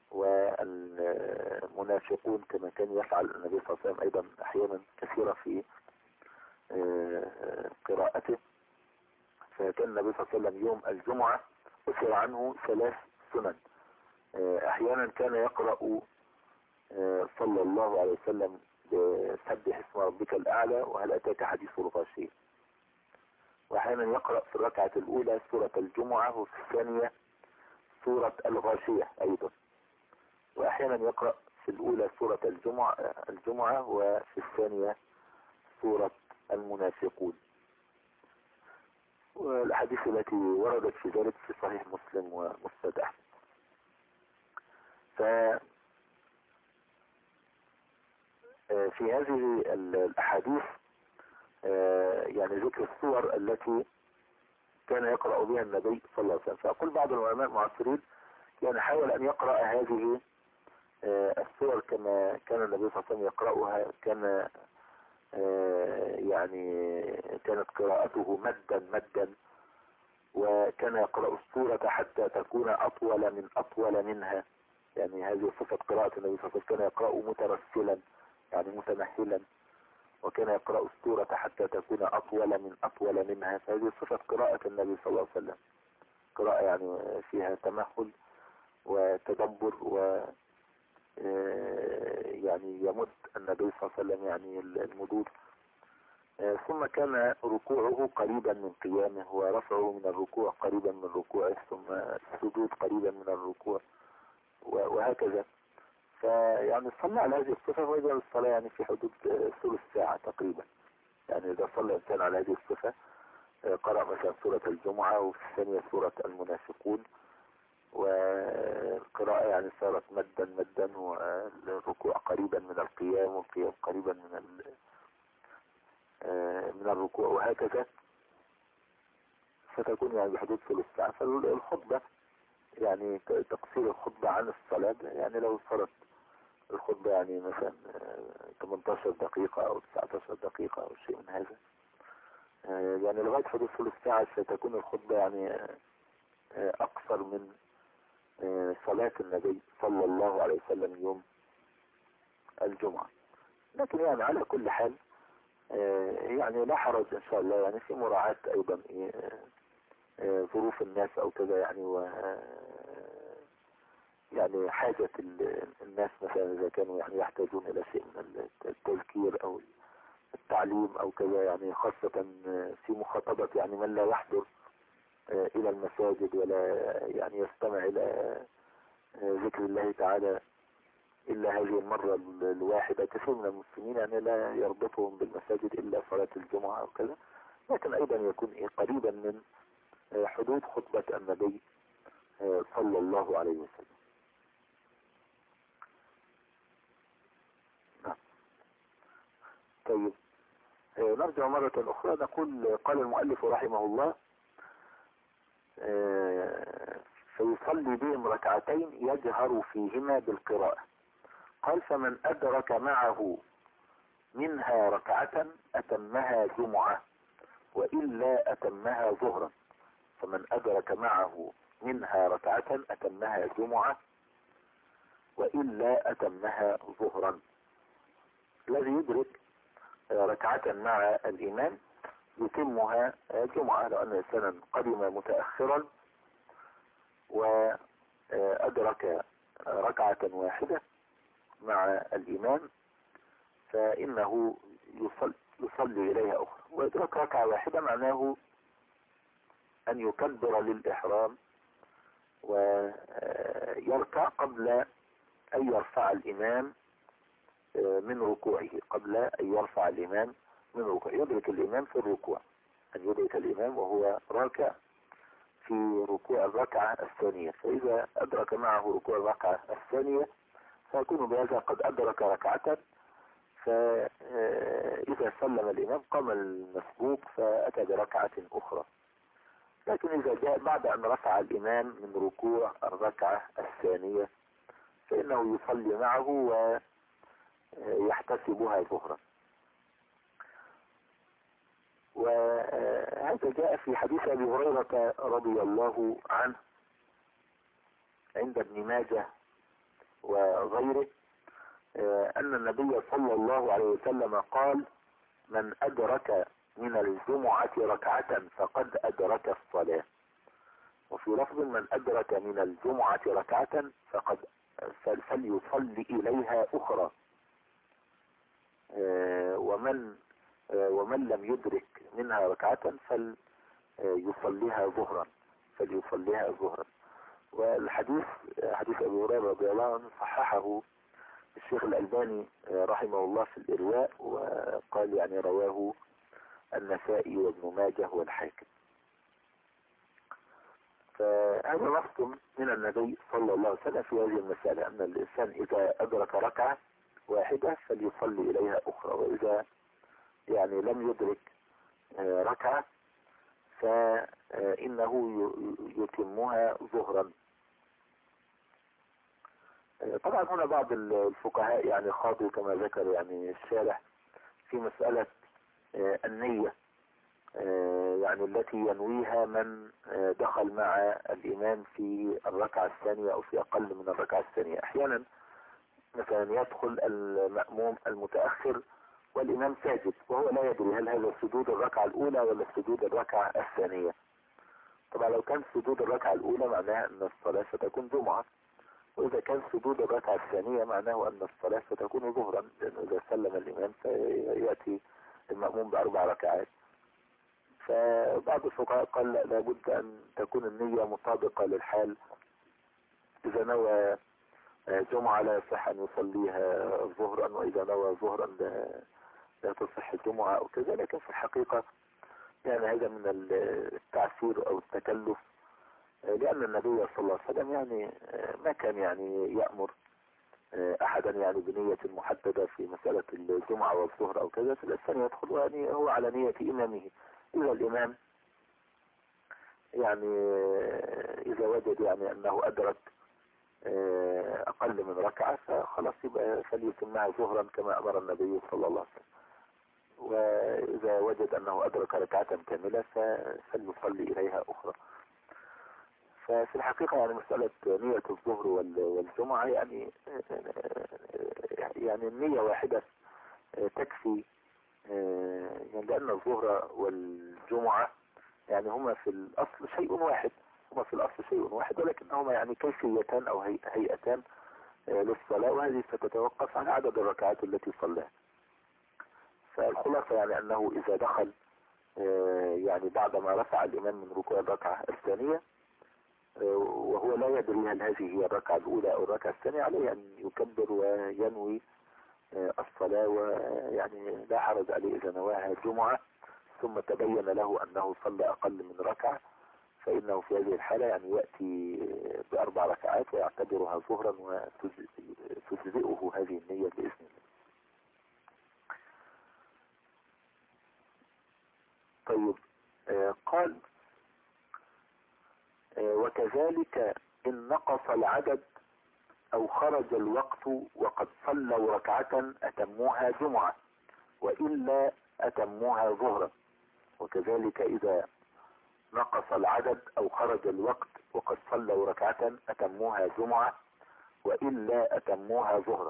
[SPEAKER 1] والمنافقون كما كان يفعل النبي صلى الله عليه وسلم أيضا أحيانا كثيرة في قراءته. فكان النبي صلى الله عليه وسلم يوم الجمعة أثر عنه ثلاث سنن. أحيانا كان يقرأ صلى الله عليه وسلم بسبح اسم ربك الأعلى وهل أتاك حديث الغاشية، وأحيانا يقرأ في الركعة الأولى سورة الجمعة وفي الثانية سورة الغاشية أيضا، وأحيانا يقرأ في الأولى سورة الجمعة الجمعة وفي الثانية سورة المنافقون. والأحاديث التي وردت في ذلك في صحيح مسلم ومسند أحمد. ف في هذه الأحاديث يعني ذكر الصور التي كان يقرأ بها النبي صلى الله عليه وسلم. فأقول بعض العلماء المعاصرين يعني حاول أن يقرأ هذه الصور كما كان النبي صلى الله عليه وسلم يقرأها. كان يعني كانت قراءته مدا مدا، وكان يقرأ السورة حتى تكون أطول من أطول منها. يعني هذه صفة قراءة النبي صلى الله عليه وسلم، كان يقرأ مترسلا يعني متمهلا، وكان يقرأ السورة حتى تكون أطول من أطول منها. فهذه صفة قراءة النبي صلى الله عليه وسلم، قراءة يعني فيها تمهل وتدبر، و يعني يمد النبي صلى الله عليه وسلم يعني المدود. ثم كان ركوعه قريبا من قيامه، ورفعه من الركوع قريبا من ركوعه، ثم السجود قريبا من الركوع، وهكذا. فيعني صلى على هذه الصفة، ويجعل الصلاة يعني في حدود ثلث ساعة تقريبا. يعني إذا صلى الإنسان على هذه الصفة قرأ مثلا سورة الجمعة وفي الثانية سورة المنافقون، والقراءة يعني صارت مدا مدا، والركوع قريبا من القيام، والقيام قريبا من من الركوع، وهكذا، فتكون يعني بحدود ثلث ساعة. فالخطبة يعني تقصير الخطبة عن الصلاة، يعني لو صارت الخطبة يعني مثلا ثمانية عشر دقيقة أو تسعة عشر دقيقة أو شيء من هذا، يعني لغاية حدود ثلث ساعة ستكون الخطبة يعني أقصر من صلاة النبي صلى الله عليه وسلم يوم الجمعة. لكن يعني على كل حال يعني لا حرج إن شاء الله، يعني في مراعاة أيضا ظروف الناس أو كذا، يعني و يعني حاجة الناس مثلا إذا كانوا يعني يحتاجون إلى شيء من التذكير أو التعليم أو كذا، يعني خاصة في مخاطبة يعني من لا يحضر إلى المساجد ولا يعني يستمع إلى ذكر الله تعالى إلا هذه المرة الواحدة. كثير من المسلمين يعني لا يربطهم بالمساجد إلا صلاة الجمعة أو كذا، لكن أيضا يكون إيه قريبا من حدود خطبة النبي صلى الله عليه وسلم. طيب نرجع مرة أخرى نقول قال المؤلف رحمه الله فيصلي بهم ركعتين يجهر فيهما بالقراءة. قال فمن أدرك معه منها ركعة أتمها جمعة وإلا أتمها ظهرا. فمن أدرك معه منها ركعة أتمها جمعة وإلا أتمها ظهرا. الذي يدرك ركعة مع الإمام يتمها جمعة، لأن إنسانا قدم متأخرا وأدرك ركعة واحدة مع الإمام فإنه يصلي, يصلي إليها أخرى. وإدراك ركعة واحدة معناه أن يكبر للإحرام ويركع قبل أن يرفع الإمام من ركوعه، قبل أن يرفع الإمام من ركوعه، يدرك الإمام في الركوع، أن يدرك الإمام وهو راكع في ركوع الركعة الثانية. فإذا أدرك معه ركوع الركعة الثانية فيكون بهذا قد أدرك ركعة، فإذا سلم الإمام قام المسبوق فأتى بركعة أخرى. لكن إذا جاء بعد أن رفع الإمام من ركوع الركعة الثانية فإنه يصلي معه ويحتسبها ظهرا. وهذا جاء في حديث أبي هريرة رضي الله عنه عند ابن ماجه وغيره أن النبي صلى الله عليه وسلم قال من أدرك من الجمعة ركعة فقد أدرك الصلاة. وفي لفظ من أدرك من الجمعة ركعة فقد فليصلي إليها أخرى. ومن ومن لم يدرك منها ركعة فليصليها ظهرا فليصليها ظهرا. والحديث حديث أبي هريرة رضي الله عنه صححه الشيخ الألباني رحمه الله في الإرواء، وقال يعني رواه النسائي وابن ماجه والحاكم. فهذا نص من النبي صلى الله عليه وسلم في هذه المسألة، أن الإنسان إذا أدرك ركعة واحدة فليصلي إليها أخرى، وإذا يعني لم يدرك ركعة فإنه يتمها ظهرا. طبعا هنا بعض الفقهاء يعني خاضوا كما ذكر يعني الشارح في مسألة النية يعني التي ينويها من دخل مع الإمام في الركعة الثانية أو في أقل من الركعة الثانية. أحيانا مثلا يدخل المأموم المتأخر والإمام ساجد وهو لا يدري هل هذا سجود الركعة الأولى ولا سجود الركعة الثانية. طبعا لو كان سجود الركعة الأولى معناها أن الصلاة ستكون جمعة، وإذا كان سجود الركعة الثانية معناه أن الصلاة ستكون ظهرا، لأنه إذا سلم الإمام فيأتي المأموم بأربع ركعات. فبعض الفقهاء قال لابد أن تكون النية مطابقة للحال. إذا نوى جمعة لا يصح أن يصليها ظهرا، وإذا نوى ظهرا لا تصح الجمعة أو كذا. لكن في الحقيقة يعني هذا من التعسير أو التكلف، لأن النبي صلى الله عليه وسلم يعني ما كان يعني يأمر أحدا يعني بنية محددة في مسألة الجمعة والظهر أو كذا، فالإنسان يدخل يعني هو على نية إمامه. إذا الإمام يعني إذا وجد يعني أنه أدرك أقل من ركعة فخلاص يبقى فليتمها ظهرا كما أمر النبي صلى الله عليه وسلم، وإذا وجد أنه أدرك ركعة كاملة فليصلي إليها أخرى. ففي الحقيقة يعني مسألة نية الظهر والجمعة يعني يعني النية واحدة تكفي، يعني لأن الظهر والجمعة يعني هما في الأصل شيء واحد، هما في الأصل شيء واحد، ولكنهما يعني كيفيتان أو هيئتان للصلاة، وهذه ستتوقف على عدد الركعات التي صلاها. فالخلاصة يعني أنه إذا دخل يعني بعدما رفع الإمام من ركوع الركعة الثانية وهو لا يدري هل هذه هي الركعة الأولى أو الركعة الثانية، عليه أن يكبر وينوي الصلاة، ويعني لا حرج عليه إذا نواها جمعة ثم تبين له أنه صلى أقل من ركعة، فإنه في هذه الحالة يعني يأتي بأربع ركعات ويعتبرها ظهرا وتجزئه هذه النية بإذن الله. طيب آه قال آه وكذلك إن نقص العدد أو خرج الوقت وقد صلوا ركعة أتموها جمعة وإلا أتموها ظهرا. وكذلك إذا نقص العدد أو خرج الوقت وقد صلوا ركعة أتموها جمعة وإلا أتموها ظهرا.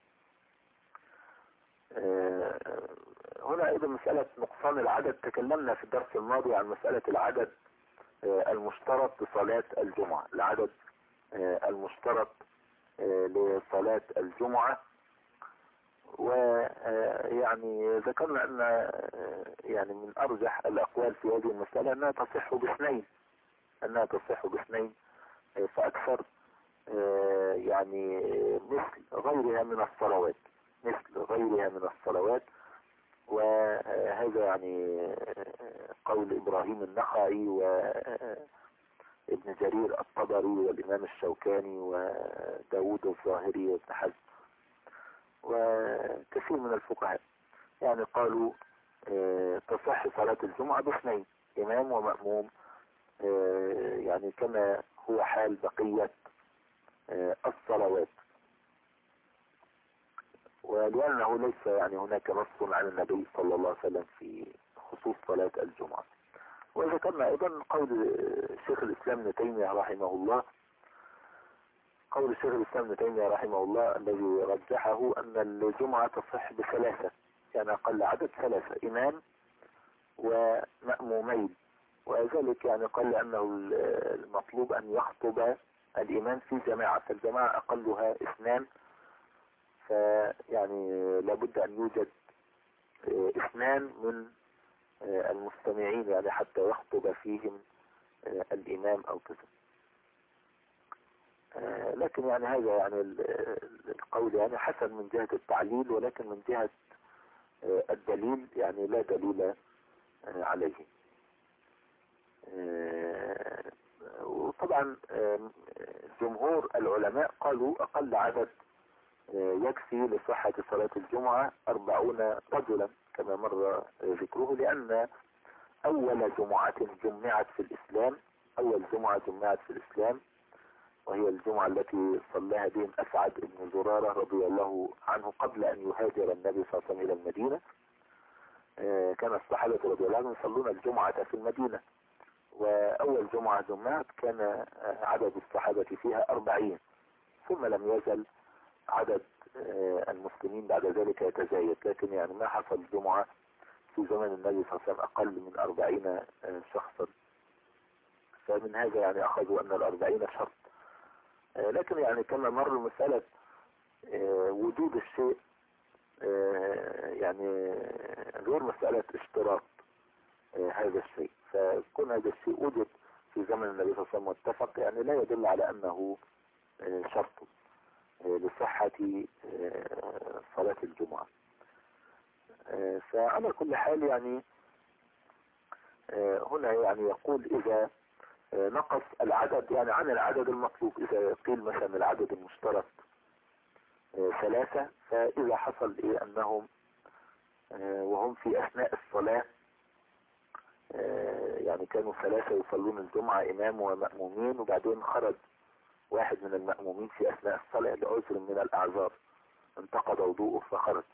[SPEAKER 1] آه هنا أيضا مسألة نقصان العدد، تكلمنا في الدرس الماضي عن مسألة العدد آه المشترط لصلاة الجمعة، العدد آه المشترط آه لصلاة الجمعة، ويعني ذكرنا أن يعني من أرجح الأقوال في هذه المسألة أنها تصح باثنين، أنها تصح باثنين فأكثر، يعني مثل غيرها من الصلوات، مثل غيرها من الصلوات. وهذا يعني قول إبراهيم النخعي وابن جرير الطبري والإمام الشوكاني وداود الظاهري وابن حزم وكثير من الفقهاء، يعني قالوا اه تصح صلاة الجمعة باثنين، إمام ومأموم، اه يعني كما هو حال بقية اه الصلوات، ولأنه ليس يعني هناك نص عن النبي صلى الله عليه وسلم في خصوص صلاة الجمعة. وذكرنا أيضا قول شيخ الإسلام ابن تيمية رحمه الله، قول الشيخ الإسلام ابن تيمية رحمه الله الذي رجحه أن الجمعة تصح بثلاثة، يعني أقل عدد ثلاثة، إمام ومأمومين، وذلك يعني قال لأنه المطلوب أن يخطب الإمام في جماعة، فالجماعة أقلها اثنان، فيعني لابد أن يوجد اثنان من المستمعين يعني حتى يخطب فيهم الإمام أو كذا. لكن يعني هذا يعني القول يعني حسن من جهة التعليل، ولكن من جهة الدليل يعني لا دليل عليه. وطبعا جمهور العلماء قالوا أقل عدد يكفي لصحة صلاة الجمعة أربعون رجلا كما مر ذكره، لأن أول جمعة جمعت في الإسلام، أول جمعة جمعت في الإسلام وهي الجمعة التي صلاها بهم أسعد بن زرارة رضي الله عنه قبل أن يهاجر النبي صلى الله عليه وسلم إلى المدينة. كان الصحابة رضي الله عنهم يصلون الجمعة في المدينة، وأول جمعة جمعت كان عدد الصحابة فيها أربعين، ثم لم يزل عدد المسلمين بعد ذلك يتزايد، لكن يعني ما حصل جمعة في زمن النبي صلى الله عليه وسلم أقل من أربعين شخصا، فمن هذا يعني أخذوا أن الأربعين شرط. لكن يعني كما مر مسألة وجود الشيء يعني غير مسألة اشتراط هذا الشيء، فكون هذا الشيء وجد في زمن النبي صلى الله عليه وسلم واتفق يعني لا يدل على أنه شرط لصحة صلاة الجمعة. فعلى كل حال يعني هنا يعني يقول إذا نقص العدد يعني عن العدد المطلوب، إذا قيل مثلا العدد المشترك ثلاثة، فإذا حصل إيه أنهم وهم في أثناء الصلاة يعني كانوا ثلاثة يصلون الجمعة إمام ومأمومين، وبعدين خرج واحد من المأمومين في أثناء الصلاة لعذر من الأعذار، انتقض وضوءه فخرج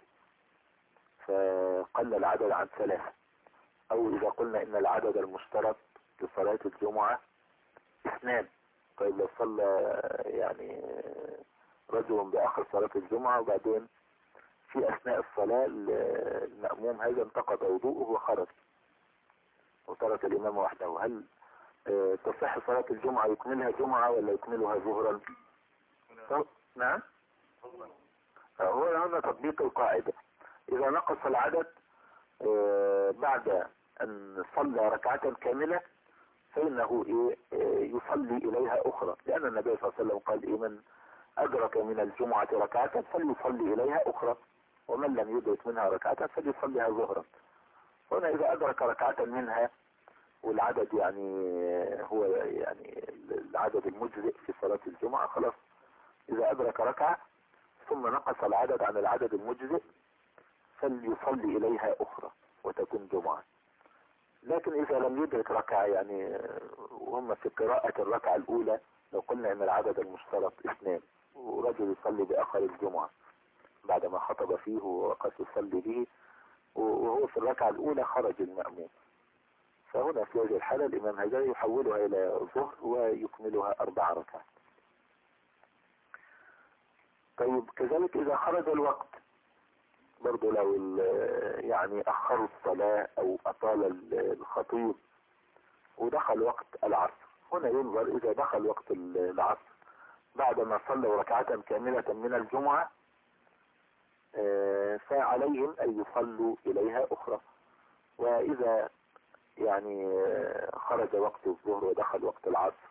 [SPEAKER 1] فقل العدد عن ثلاثة. أو إذا قلنا إن العدد المشترك لصلاة الجمعة اثنان، طيب لو صلى يعني رجل بآخر صلاة الجمعة وبعدين في أثناء الصلاة المأموم هذا انتقض وضوءه وخرج وترك الإمام وحده، هل تصح صلاة الجمعة يكملها جمعة ولا يكملها ظهرا؟ نعم، هو هنا تطبيق القاعدة. إذا نقص العدد بعد أن صلى ركعة كاملة فإنه يصلي إليها أخرى، لأن النبي صلى الله عليه وسلم قال: من أدرك من الجمعة ركعة فليصلي إليها أخرى، ومن لم يدرك منها ركعة فليصليها ظهرا. هنا إذا أدرك ركعة منها والعدد يعني هو يعني العدد المجزئ في صلاة الجمعة، خلاص إذا أدرك ركعة ثم نقص العدد عن العدد المجزئ فليصلي إليها أخرى وتكون جمعة. لكن إذا لم يدرك ركعة يعني وهم في قراءة الركعة الأولى، لو قلنا إن العدد المشترك اثنان ورجل يصلي بآخر الجمعة بعدما خطب فيه وقد يصلي به وهو في الركعة الأولى خرج المأموم، فهنا في هذه الحالة الإمام هذا يحولها إلى ظهر ويكملها أربع ركعات. طيب كذلك إذا خرج الوقت برضو، لو يعني أخروا الصلاة أو أطال الخطيب ودخل وقت العصر، هنا ينظر إذا دخل وقت العصر بعدما صلوا ركعة كاملة من الجمعة فعليهم أن يصلوا إليها أخرى. وإذا يعني خرج وقت الظهر ودخل وقت العصر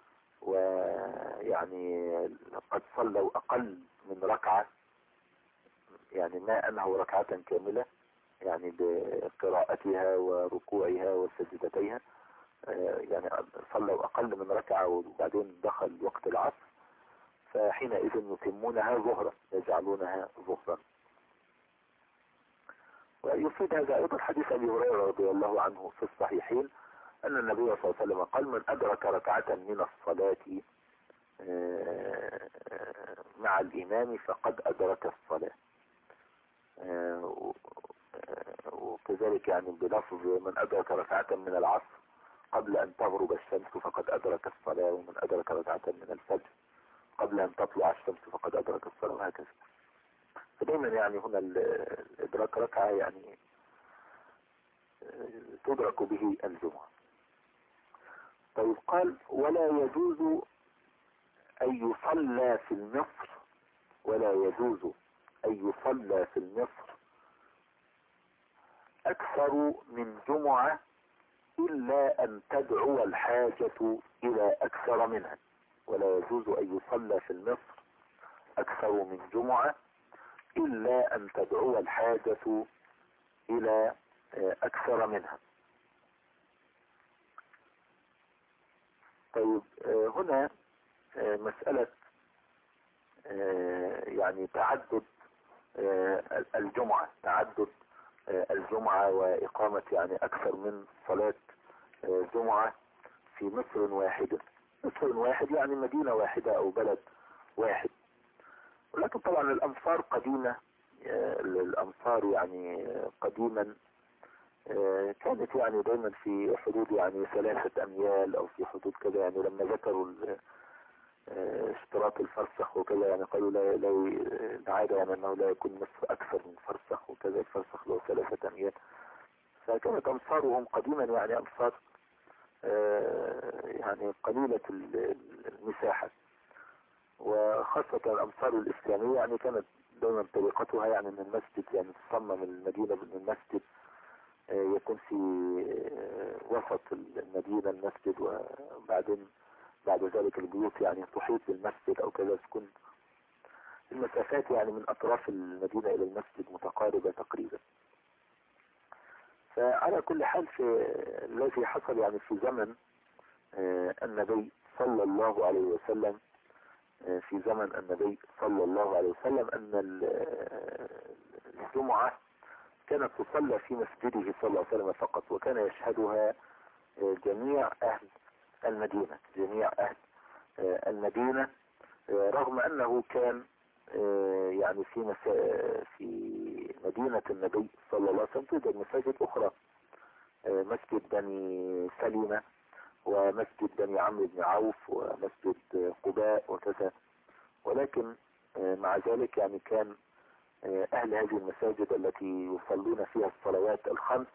[SPEAKER 1] ويعني قد صلوا أقل من ركعة، يعني ما أنهوا ركعة كاملة يعني بقراءتها وركوعها وسجدتيها، يعني صلوا أقل من ركعة وبعدين دخل وقت العصر، فحينئذ يتمونها ظهرا، يجعلونها ظهرا. ويفيد هذا أيضا حديث أبي هريرة رضي الله عنه في الصحيحين أن النبي صلى الله عليه وسلم قال: من أدرك ركعة من الصلاة مع الإمام فقد أدرك الصلاة. وكذلك يعني بلفظ: من أدرك ركعة من العصر قبل أن تغرب الشمس فقد أدرك الصلاة، ومن أدرك ركعة من الفجر قبل أن تطلع الشمس فقد أدرك الصلاة، وهكذا. فدائما يعني هنا الإدراك ركعة يعني تدرك به الجمعة. طيب قال: ولا يجوز أن يصلى في النصر، ولا يجوز أن يصلى في النصر أكثر من جمعة إلا أن تدعو الحاجة إلى أكثر منها. ولا يجوز أن يصلى في النصر أكثر من جمعة إلا أن تدعو الحاجة إلى أكثر منها. طيب هنا مسألة يعني تعدد الجمعة، تعدد الجمعة وإقامة يعني أكثر من صلاة جمعة في مصر واحدة. مصر واحد يعني مدينة واحدة أو بلد واحد، ولكن طبعا الأمصار قديمة، الأمصار يعني قديما كانت يعني دايما في حدود يعني ثلاثة أميال أو في حدود كذا، يعني لما ذكروا اشتراط الفرسخ وكذا يعني قالوا لا لا العادة يعني أنه لا يكون مصر أكثر من فرسخ وكذا، الفرسخ له ثلاثة أميال. فكانت أمصارهم قديما يعني أمصار يعني قليلة المساحة، وخاصة الأمصار الإسلامية يعني كانت دائما طريقتها يعني من المسجد، يعني تصمم المدينة من المسجد يكون في وسط المدينة المسجد، وبعدين بعد ذلك البيوت يعني تحيط بالمسجد أو كذا، تكون المسافات يعني من أطراف المدينة إلى المسجد متقاربة تقريبا. فعلى كل حال في الذي حصل يعني في زمن النبي صلى الله عليه وسلم، في زمن النبي صلى الله عليه وسلم أن الجمعة كانت تصلى في مسجده صلى الله عليه وسلم فقط، وكان يشهدها جميع أهل المدينة جميع أهل المدينة، رغم أنه كان يعني في مسا... في مدينة النبي صلى الله عليه وسلم توجد مساجد أخرى، مسجد بني سلمة ومسجد بني عمرو بن عوف ومسجد قباء وكذا، ولكن مع ذلك يعني كان أهل هذه المساجد التي يصلون فيها الصلوات الخمس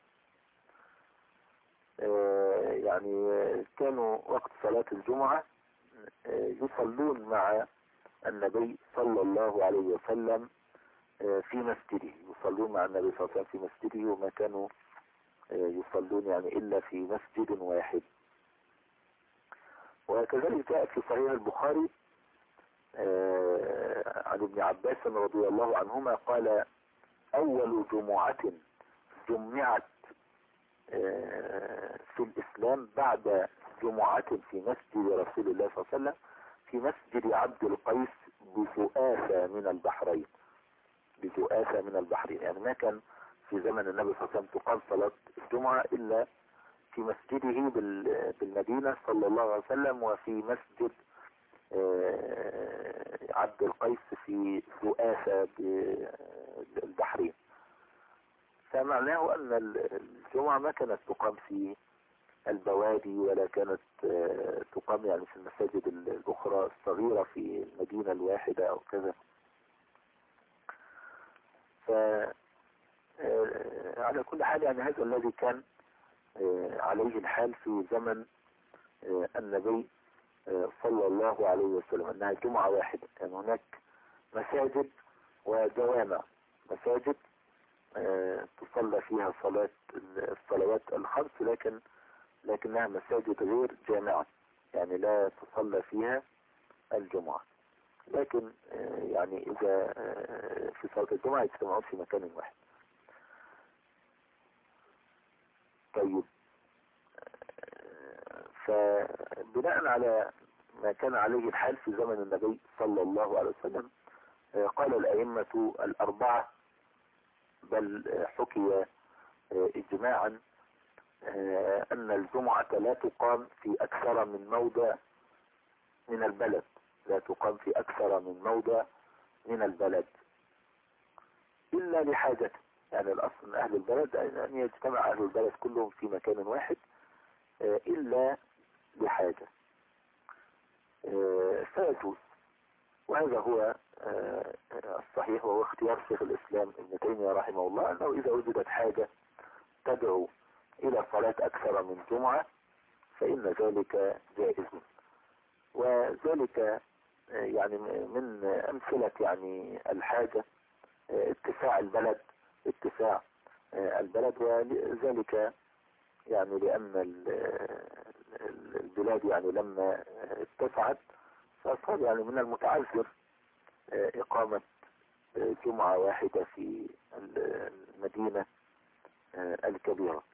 [SPEAKER 1] يعني كانوا وقت صلاة الجمعة يصلون مع النبي صلى الله عليه وسلم في مسجده، يصلون مع النبي صلى الله عليه وسلم في مسجده، وما كانوا يصلون يعني إلا في مسجد واحد. وكذلك جاء في صحيح البخاري عن ابن عباس رضي الله عنهما قال: أول جمعة جمعت في الإسلام بعد جمعة في مسجد رسول الله صلى الله عليه وسلم في مسجد عبد القيس بجؤافة من البحرين بجؤافة من البحرين يعني ما كان في زمن النبي صلى الله عليه وسلم تقام صلاة الجمعة إلا في مسجده بالمدينة صلى الله عليه وسلم، وفي مسجد عبد القيس في جؤافة بالبحرين. فمعناه أن الجمعة ما كانت تقام في البوادي ولا كانت تقام يعني في المساجد الأخرى الصغيرة في المدينة الواحدة أو كذا. فعلى كل حال يعني هذا الذي كان عليه الحال في زمن النبي صلى الله عليه وسلم، أنها جمعة واحدة. كان يعني هناك مساجد وجوامع، مساجد تصلى فيها صلاة الصلوات الخمس لكن لكنها مساجد غير جامعة، يعني لا تصلى فيها الجمعة، لكن يعني إذا في صلاة الجمعة يجتمعون في مكان واحد. طيب، فبناء على ما كان عليه الحال في زمن النبي صلى الله عليه وسلم قال الأئمة الأربعة، بل حكي إجماعا أن الجمعة لا تقام في أكثر من موضع من البلد لا تقام في أكثر من موضع من البلد إلا لحاجة. يعني الأصل من أهل البلد أن يجتمع أهل البلد كلهم في مكان واحد إلا لحاجة فيجوز. وهذا هو الصحيح، وهو اختيار شيخ الإسلام ابن تيمية رحمه الله، أنه إذا وجدت حاجة تدعو إلى صلاة أكثر من جمعة فإن ذلك جائز. وذلك يعني من أمثلة يعني الحاجة اتساع البلد اتساع البلد وذلك يعني لأن البلاد يعني لما اتسعت فصار يعني من المتعذر إقامة جمعة واحدة في المدينة الكبيرة.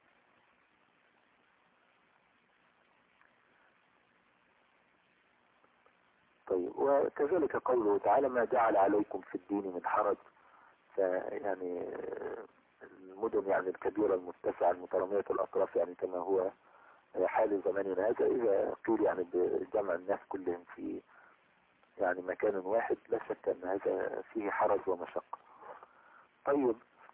[SPEAKER 1] طيب، وكذلك قوله تعالى: ما جعل عليكم في الدين من حرج. فيعني المدن يعني الكبيرة المتسعة المترامية الأطراف يعني كما هو حال زماننا هذا، إذا قيل يعني بجمع الناس كلهم في يعني مكان واحد لا شك أن هذا فيه حرج ومشقة. طيب،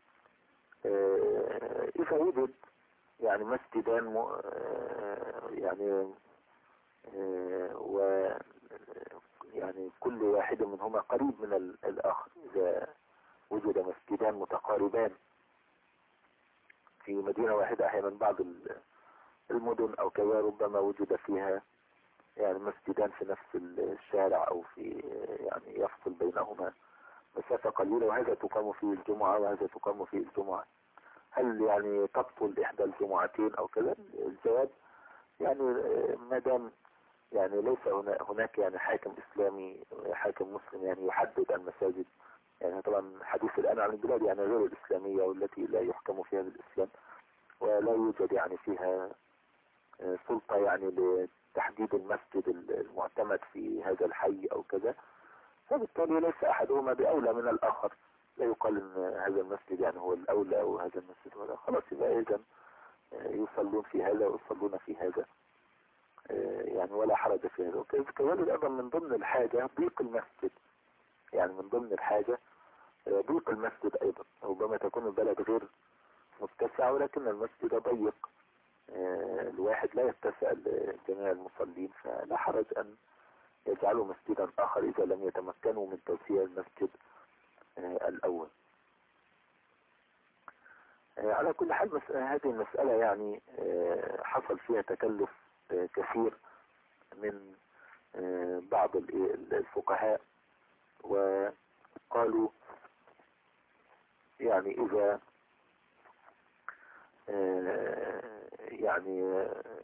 [SPEAKER 1] إذا وجد يعني مسجدان يعني و يعني كل واحد منهما قريب من الآخر، إذا وجد مسجدان متقاربان في مدينة واحدة، أحيانا بعض المدن أو كذا ربما وجد فيها يعني مسجدان في نفس الشارع أو في يعني يفصل بينهما مسافة قليلة، وهذا تقام فيه الجمعة وهذا تقام فيه الجمعة، هل يعني تبطل إحدى الجمعتين أو كذا؟ الجواب يعني ما دام يعني ليس هناك يعني حاكم إسلامي حاكم مسلم يعني يحدد المساجد، يعني طبعا حديث الآن عن البلاد يعني غير الإسلامية والتي لا يحكم فيها بالإسلام، ولا يوجد يعني فيها سلطة يعني لتحديد المسجد المعتمد في هذا الحي او كذا، فبالتالي ليس احدهما باولى من الاخر. لا يقال ان هذا المسجد يعني هو الاولى وهذا المسجد هو الأولى. خلاص يبقى اذا يصلون في هذا ويصلون في هذا يعني ولا حرج في هذا. وكذلك ايضا من ضمن الحاجة ضيق المسجد، يعني من ضمن الحاجة ضيق المسجد ايضا. ربما تكون البلد غير متسعة ولكن المسجد ضيق، الواحد لا يتسع لجميع المصلين، فلا حرج ان يجعلوا مسجدا اخر اذا لم يتمكنوا من توسيع المسجد الاول. على كل حال هذه المسألة يعني حصل فيها تكلف كثير من بعض الفقهاء، وقالوا يعني إذا يعني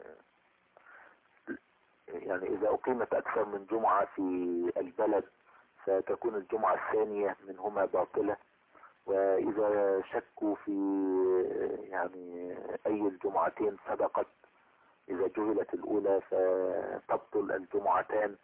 [SPEAKER 1] يعني إذا أقيمت أكثر من جمعة في البلد فتكون الجمعة الثانية منهما باطلة، وإذا شكوا في يعني أي الجمعتين سبقت إذا جهلت الأولى فتبطل الجمعتان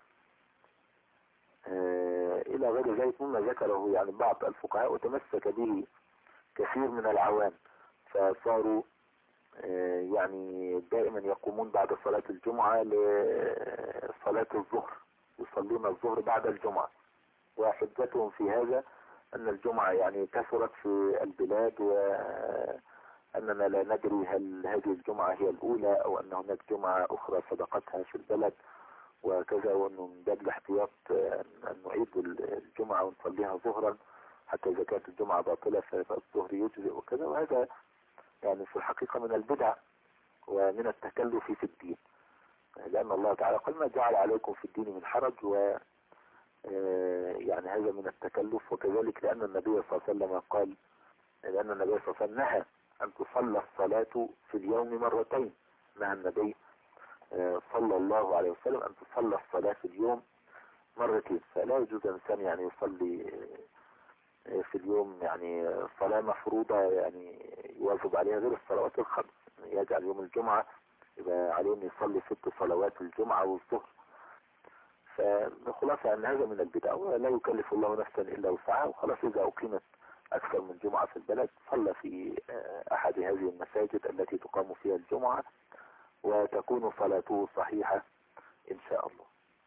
[SPEAKER 1] إلى غير ذلك مما ذكره يعني بعض الفقهاء وتمسك به كثير من العوام، فصاروا يعني دائما يقومون بعد صلاة الجمعة لصلاة الظهر، يصلون الظهر بعد الجمعة، وحجتهم في هذا أن الجمعة يعني كثرت في البلاد وأننا لا ندري هل هذه الجمعة هي الأولى أو أن هناك جمعة أخرى سبقتها في البلد وكذا، وأنه من باب الاحتياط أن نعيد الجمعة ونصليها ظهرا حتى إذا كانت الجمعة باطلة فالظهر يجزئ وكذا. وهذا يعني في الحقيقة من البدع ومن التكلف في الدين، لأن الله تعالى قال ما جعل عليكم في الدين من حرج، و يعني هذا من التكلف. وكذلك لأن النبي صلى الله عليه وسلم قال، لأن النبي صلى الله عليه وسلم نهى أن تصلى الصلاة في اليوم مرتين، نهى النبي صلى الله عليه وسلم أن تصلى الصلاة في اليوم مرتين، فلا يجوز إنسان يعني يصلي في اليوم يعني صلاة مفروضة يعني يواظب عليها غير الصلوات الخمس، يجعل يوم الجمعة يبقى عليه أن يصلي ست صلوات الجمعة والظهر. فخلاصة أن هذا من البدع ولا يكلف الله نفسا إلا وسعها، وخلاص إذا أقيمت أكثر من جمعة في البلد صلى في أحد هذه المساجد التي تقام فيها الجمعة وتكون صلاته صحيحة إن شاء الله.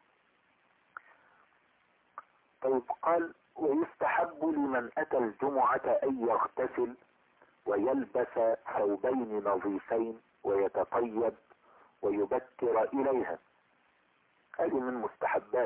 [SPEAKER 1] طيب قال ويستحب لمن أتى الجمعة أن يغتسل ويلبس ثوبين نظيفين ويتطيب ويبكر إليها. هذه من مستحبات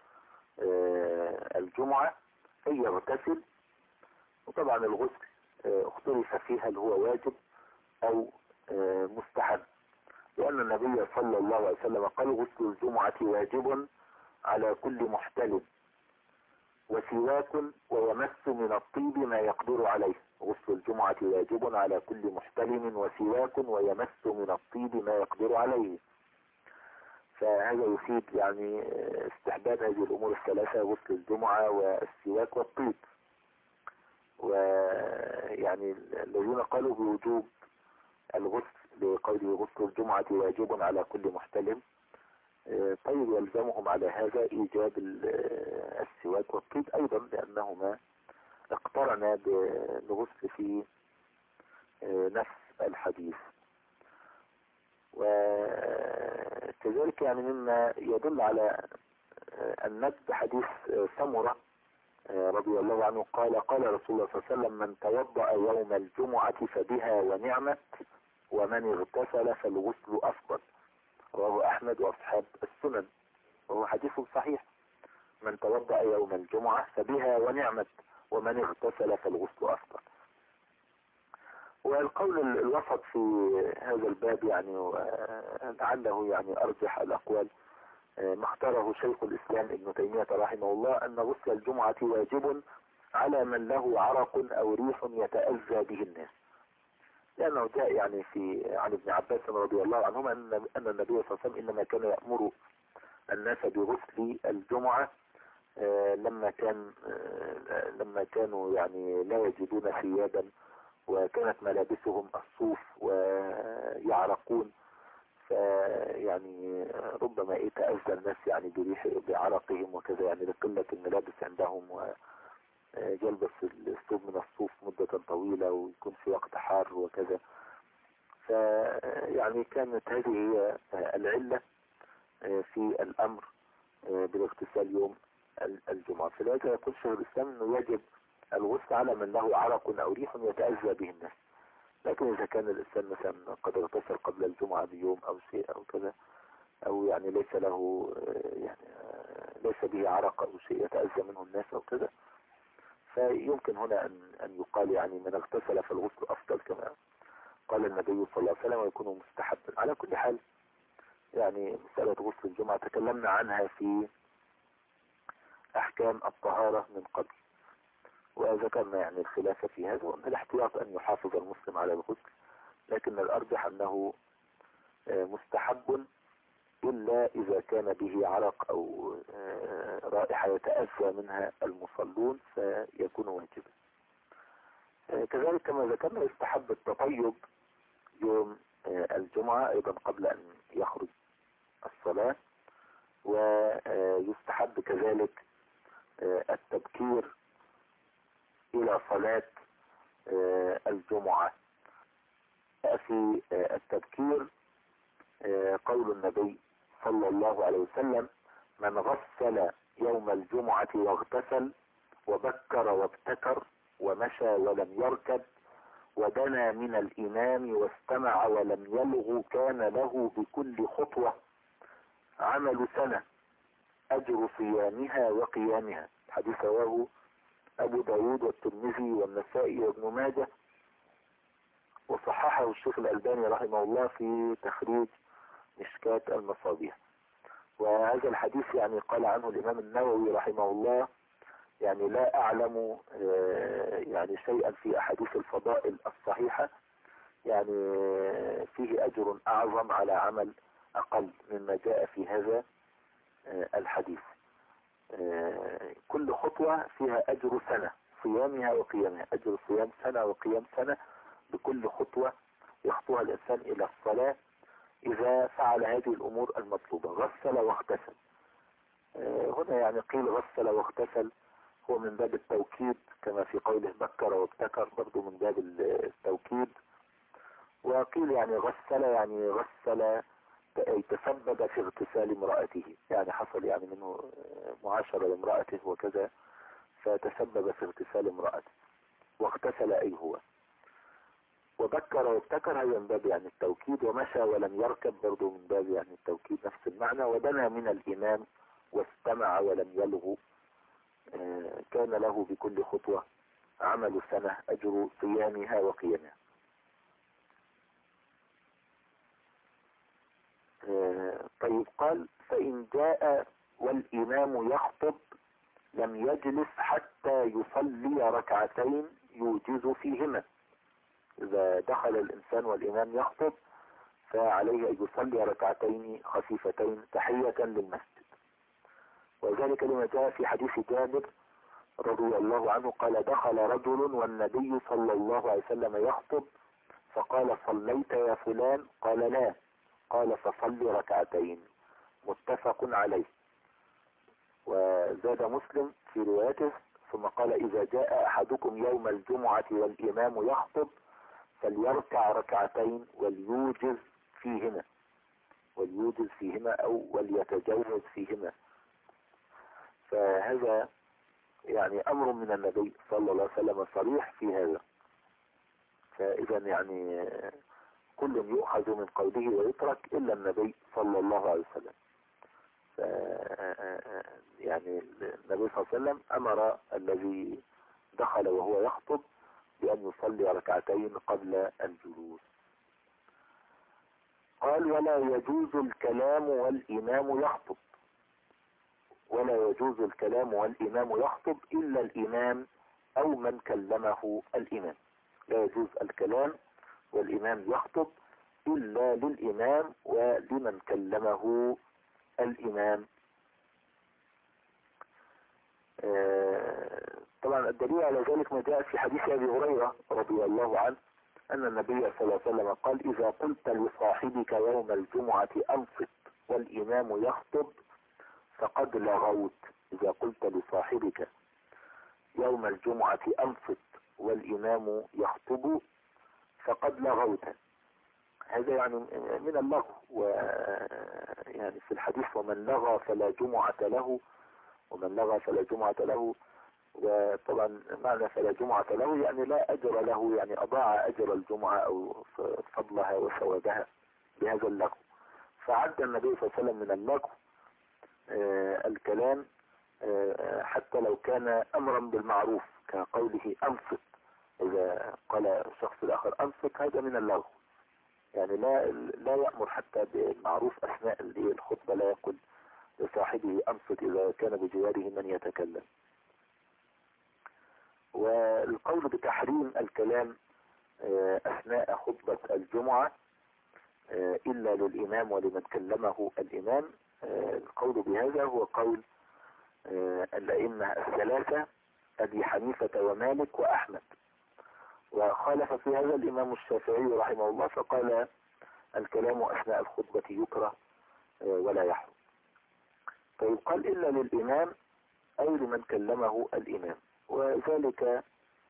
[SPEAKER 1] الجمعة أن يغتسل، وطبعا الغسل اختلف فيها هل هو واجب أو مستحب، لأن النبي صلى الله عليه وسلم قال غسل الجمعة واجب على كل محتلم وسواك ويمس من الطيب ما يقدر عليه. غسل الجمعة واجب على كل محتلم وسواك ويمس من الطيب ما يقدر عليه. فهذا يفيد يعني استحباب هذه الأمور الثلاثة، غسل الجمعة والسواك والطيب. ويعني الذين قالوا بوجوب الغسل لقوله غسل الجمعة واجب على كل محتلم، طيب يلزمهم على هذا إيجاب السواك والطيب أيضا لأنهما اقترنا بالغسل في نفس الحديث. وكذلك يعني مما يدل على الندب حديث سمرة رضي الله عنه قال قال رسول الله صلى الله عليه وسلم من توضأ يوم الجمعة فبها ونعمت ومن اغتسل فالغسل أفضل. رواه أحمد وأصحاب السنن وهو حديث صحيح. من توضأ يوم الجمعة فبها ونعمت ومن اغتسل فالغسل أفضل. والقول الوسط في هذا الباب يعني لعله يعني أرجح الأقوال ما اختاره شيخ الإسلام ابن تيمية رحمه الله أن غسل الجمعة واجب على من له عرق أو ريح يتأذى به الناس، لأنه جاء يعني في عن ابن عباس رضي الله عنهما أن أن النبي صلى الله عليه وسلم إنما كان يأمر الناس بغسل الجمعة لما كان لما كانوا يعني لا يجدون ثيابا وكانت ملابسهم الصوف ويعرقون، فيعني ربما يتأذى الناس يعني بريح بعرقهم وكذا، يعني لقلة الملابس عندهم، ويلبس الثوب من الصوف مدة طويلة ويكون في وقت حار وكذا. فيعني كانت هذه هي العلة في الأمر بالاغتسال يوم الجمعة. فلذلك يقول شيخ الإسلام أنه يجب الغسل على من له عرق أو ريح يتأذى به الناس. لكن إذا كان الإنسان مثلا قد اغتسل قبل الجمعة بيوم أو شيء أو كذا، أو يعني ليس له يعني ليس به عرق أو شيء يتأذى منه الناس أو كذا، فيمكن هنا أن أن يقال يعني من اغتسل فالغسل أفضل كما قال النبي صلى الله عليه وسلم، ويكون مستحبا. على كل حال يعني مسألة غسل الجمعة تكلمنا عنها في أحكام الطهارة من قبل، وذكرنا يعني الخلاف في هذا، وأن الاحتياط أن يحافظ المسلم على الغسل، لكن الأرجح أنه مستحب إلا إذا كان به عرق أو رائحة يتأذى منها المصلون فيكون واجبا. كذلك كما ذكرنا يستحب التطيب يوم الجمعة أيضا قبل أن يخرج الصلاة، ويستحب كذلك التبكير إلى صلاة الجمعة. في التبكير قول النبي صلى الله عليه وسلم: من غسل يوم الجمعة واغتسل وبكر وابتكر ومشى ولم يركب ودنا من الإمام واستمع ولم يلغ كان له بكل خطوة عمل سنة أجر صيامها وقيامها. حديث رواه أبو داود والترمذي والنسائي وابن ماجه، وصححه الشيخ الألباني رحمه الله في تخريج مشكاة المصابيح. وهذا الحديث يعني قال عنه الإمام النووي رحمه الله يعني لا أعلم يعني شيئا في أحاديث الفضائل الصحيحة يعني فيه أجر أعظم على عمل أقل مما جاء في هذا الحديث. كل خطوة فيها أجر سنة صيامها وقيامها، أجر صيام سنة وقيام سنة بكل خطوة يخطوها الإنسان إلى الصلاة إذا فعل هذه الأمور المطلوبة. غسل واغتسل، هنا يعني قيل غسل واغتسل هو من باب التوكيد كما في قوله بكر وابتكر، برضو من باب التوكيد. وقيل يعني غسل يعني غسل تسبب في اغتسال امرأته، يعني حصل يعني منه معاشرة لامرأته وكذا فتسبب في اغتسال امرأته واغتسل أي هو. وبكر وابتكر هي من باب يعني التوكيد. ومشى ولم يركب برضو من باب يعني التوكيد نفس المعنى. ودنا من الإمام واستمع ولم يلغ كان له بكل خطوة عمل سنة أجر صيامها وقيامها. طيب قال: فإن جاء والإمام يخطب لم يجلس حتى يصلي ركعتين يوجز فيهما. إذا دخل الإنسان والإمام يخطب فعليه أن يصلي ركعتين خفيفتين تحية للمسجد. وذلك لما جاء في حديث جابر رضي الله عنه قال: دخل رجل والنبي صلى الله عليه وسلم يخطب فقال: صليت يا فلان؟ قال: لا. قال: فصل ركعتين. متفق عليه. وزاد مسلم في روايته ثم قال: إذا جاء أحدكم يوم الجمعة والإمام يخطب فليركع ركعتين وليوجز فيهما، وليوجز فيهما أو وليتجوز فيهما. فهذا يعني أمر من النبي صلى الله عليه وسلم صريح في هذا. فإذا يعني كل يؤخذ من قوله ويترك إلا النبي صلى الله عليه وسلم. ف يعني النبي صلى الله عليه وسلم أمر الذي دخل وهو يخطب بأن يصلي ركعتين قبل الجلوس. قال: ولا يجوز الكلام والإمام يخطب. ولا يجوز الكلام والإمام يخطب إلا الإمام أو من كلمه الإمام. لا يجوز الكلام والإمام يخطب إلا للإمام ولمن كلمه الإمام. آه طبعا الدليل على ذلك ما جاء في حديث أبي هريرة رضي الله عنه أن النبي صلى الله عليه وسلم قال: إذا قلت لصاحبك يوم الجمعة أنصت والإمام يخطب فقد لغوت. إذا قلت لصاحبك يوم الجمعة أنصت والإمام يخطب فقد لغوت. هذا يعني من اللغو، ويعني في الحديث: ومن لغى فلا جمعة له، ومن لغى فلا جمعة له. وطبعا معنى فلا جمعة له يعني لا أجر له، يعني أضاع أجر الجمعة أو فضلها وثوابها بهذا اللغو. فعد النبي صلى الله عليه وسلم من اللغو آه الكلام آه حتى لو كان أمرا بالمعروف كقوله أنصت. إذا قال الشخص الآخر أنصت هذا من اللغو، يعني لا لا يأمر حتى بالمعروف أثناء الخطبة، لا يقول لصاحبه أنصت إذا كان بجواره من يتكلم. والقول بتحريم الكلام أثناء خطبة الجمعة إلا للإمام ولمن كلمه الإمام، القول بهذا هو قول الأئمة الثلاثة أبي حنيفة ومالك وأحمد. وخالف في هذا الإمام الشافعي رحمه الله فقال: الكلام أثناء الخطبة يكره ولا يحرم. فيقال إلا للإمام أي لمن كلمه الإمام، وذلك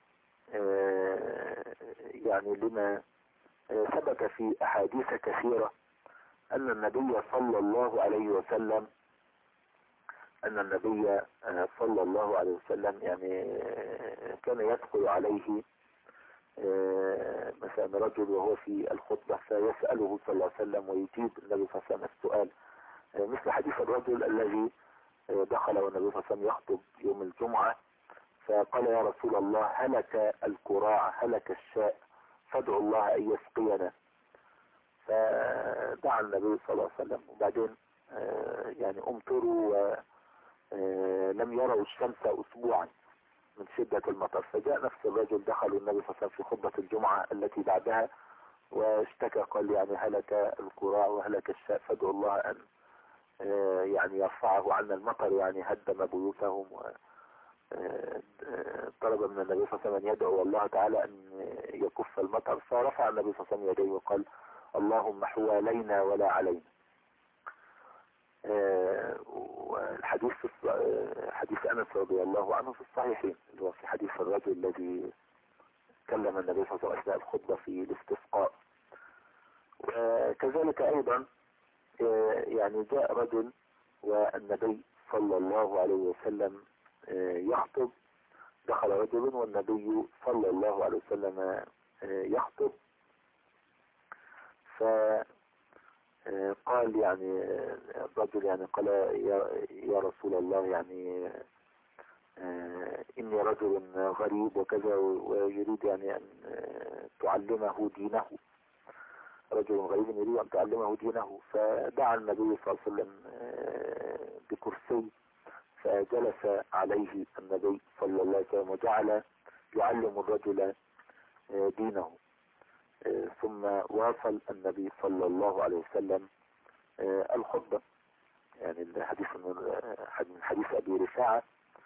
[SPEAKER 1] يعني لما ثبت في أحاديث كثيرة أن النبي صلى الله عليه وسلم أن النبي صلى الله عليه وسلم يعني كان يدخل عليه مثلا رجل وهو في الخطبة فيسأله صلى الله عليه وسلم ويجيب النبي صلى الله عليه وسلم السؤال، مثل حديث الرجل الذي دخل والنبي صلى الله عليه وسلم يخطب يوم الجمعة فقال: يا رسول الله هلك الكراع هلك الشاء فادعوا الله أن يسقينا. فدعا النبي صلى الله عليه وسلم، وبعدين يعني أمطروا ولم يروا الشمس أسبوعا من شدة المطر. فجاء نفس الرجل دخل النبي صلى الله عليه وسلم في خطبة الجمعة التي بعدها واشتكى، قال: يعني هلك الكراع وهلك الشاء فادعوا الله أن يعني يرفعه عنا المطر، يعني هدم بيوتهم. طلب من النبي صلى الله عليه وسلم أن يدعو الله تعالى أن يكف المطر، فرفع النبي صلى الله عليه وسلم يديه وقال: اللهم حوالينا ولا علينا. والحديث حديث أنس رضي الله عنه في الصحيحين، اللي هو في حديث الرجل الذي كلم النبي صلى الله عليه وسلم أثناء الخطبة في الاستسقاء. وكذلك أيضا يعني جاء رجل والنبي صلى الله عليه وسلم يخطب، دخل رجل والنبي صلى الله عليه وسلم يخطب، فقال يعني الرجل يعني قال: يا رسول الله يعني إني رجل غريب وكذا ويريد يعني أن تعلمه دينه، رجل غريب يريد أن تعلمه دينه. فدعا النبي صلى الله عليه وسلم بكرسي فجلس عليه النبي صلى الله عليه وسلم وجعل يعلم الرجل دينه. ثم واصل النبي صلى الله عليه وسلم الخطبة. يعني الحديث من حديث أبي رفاعة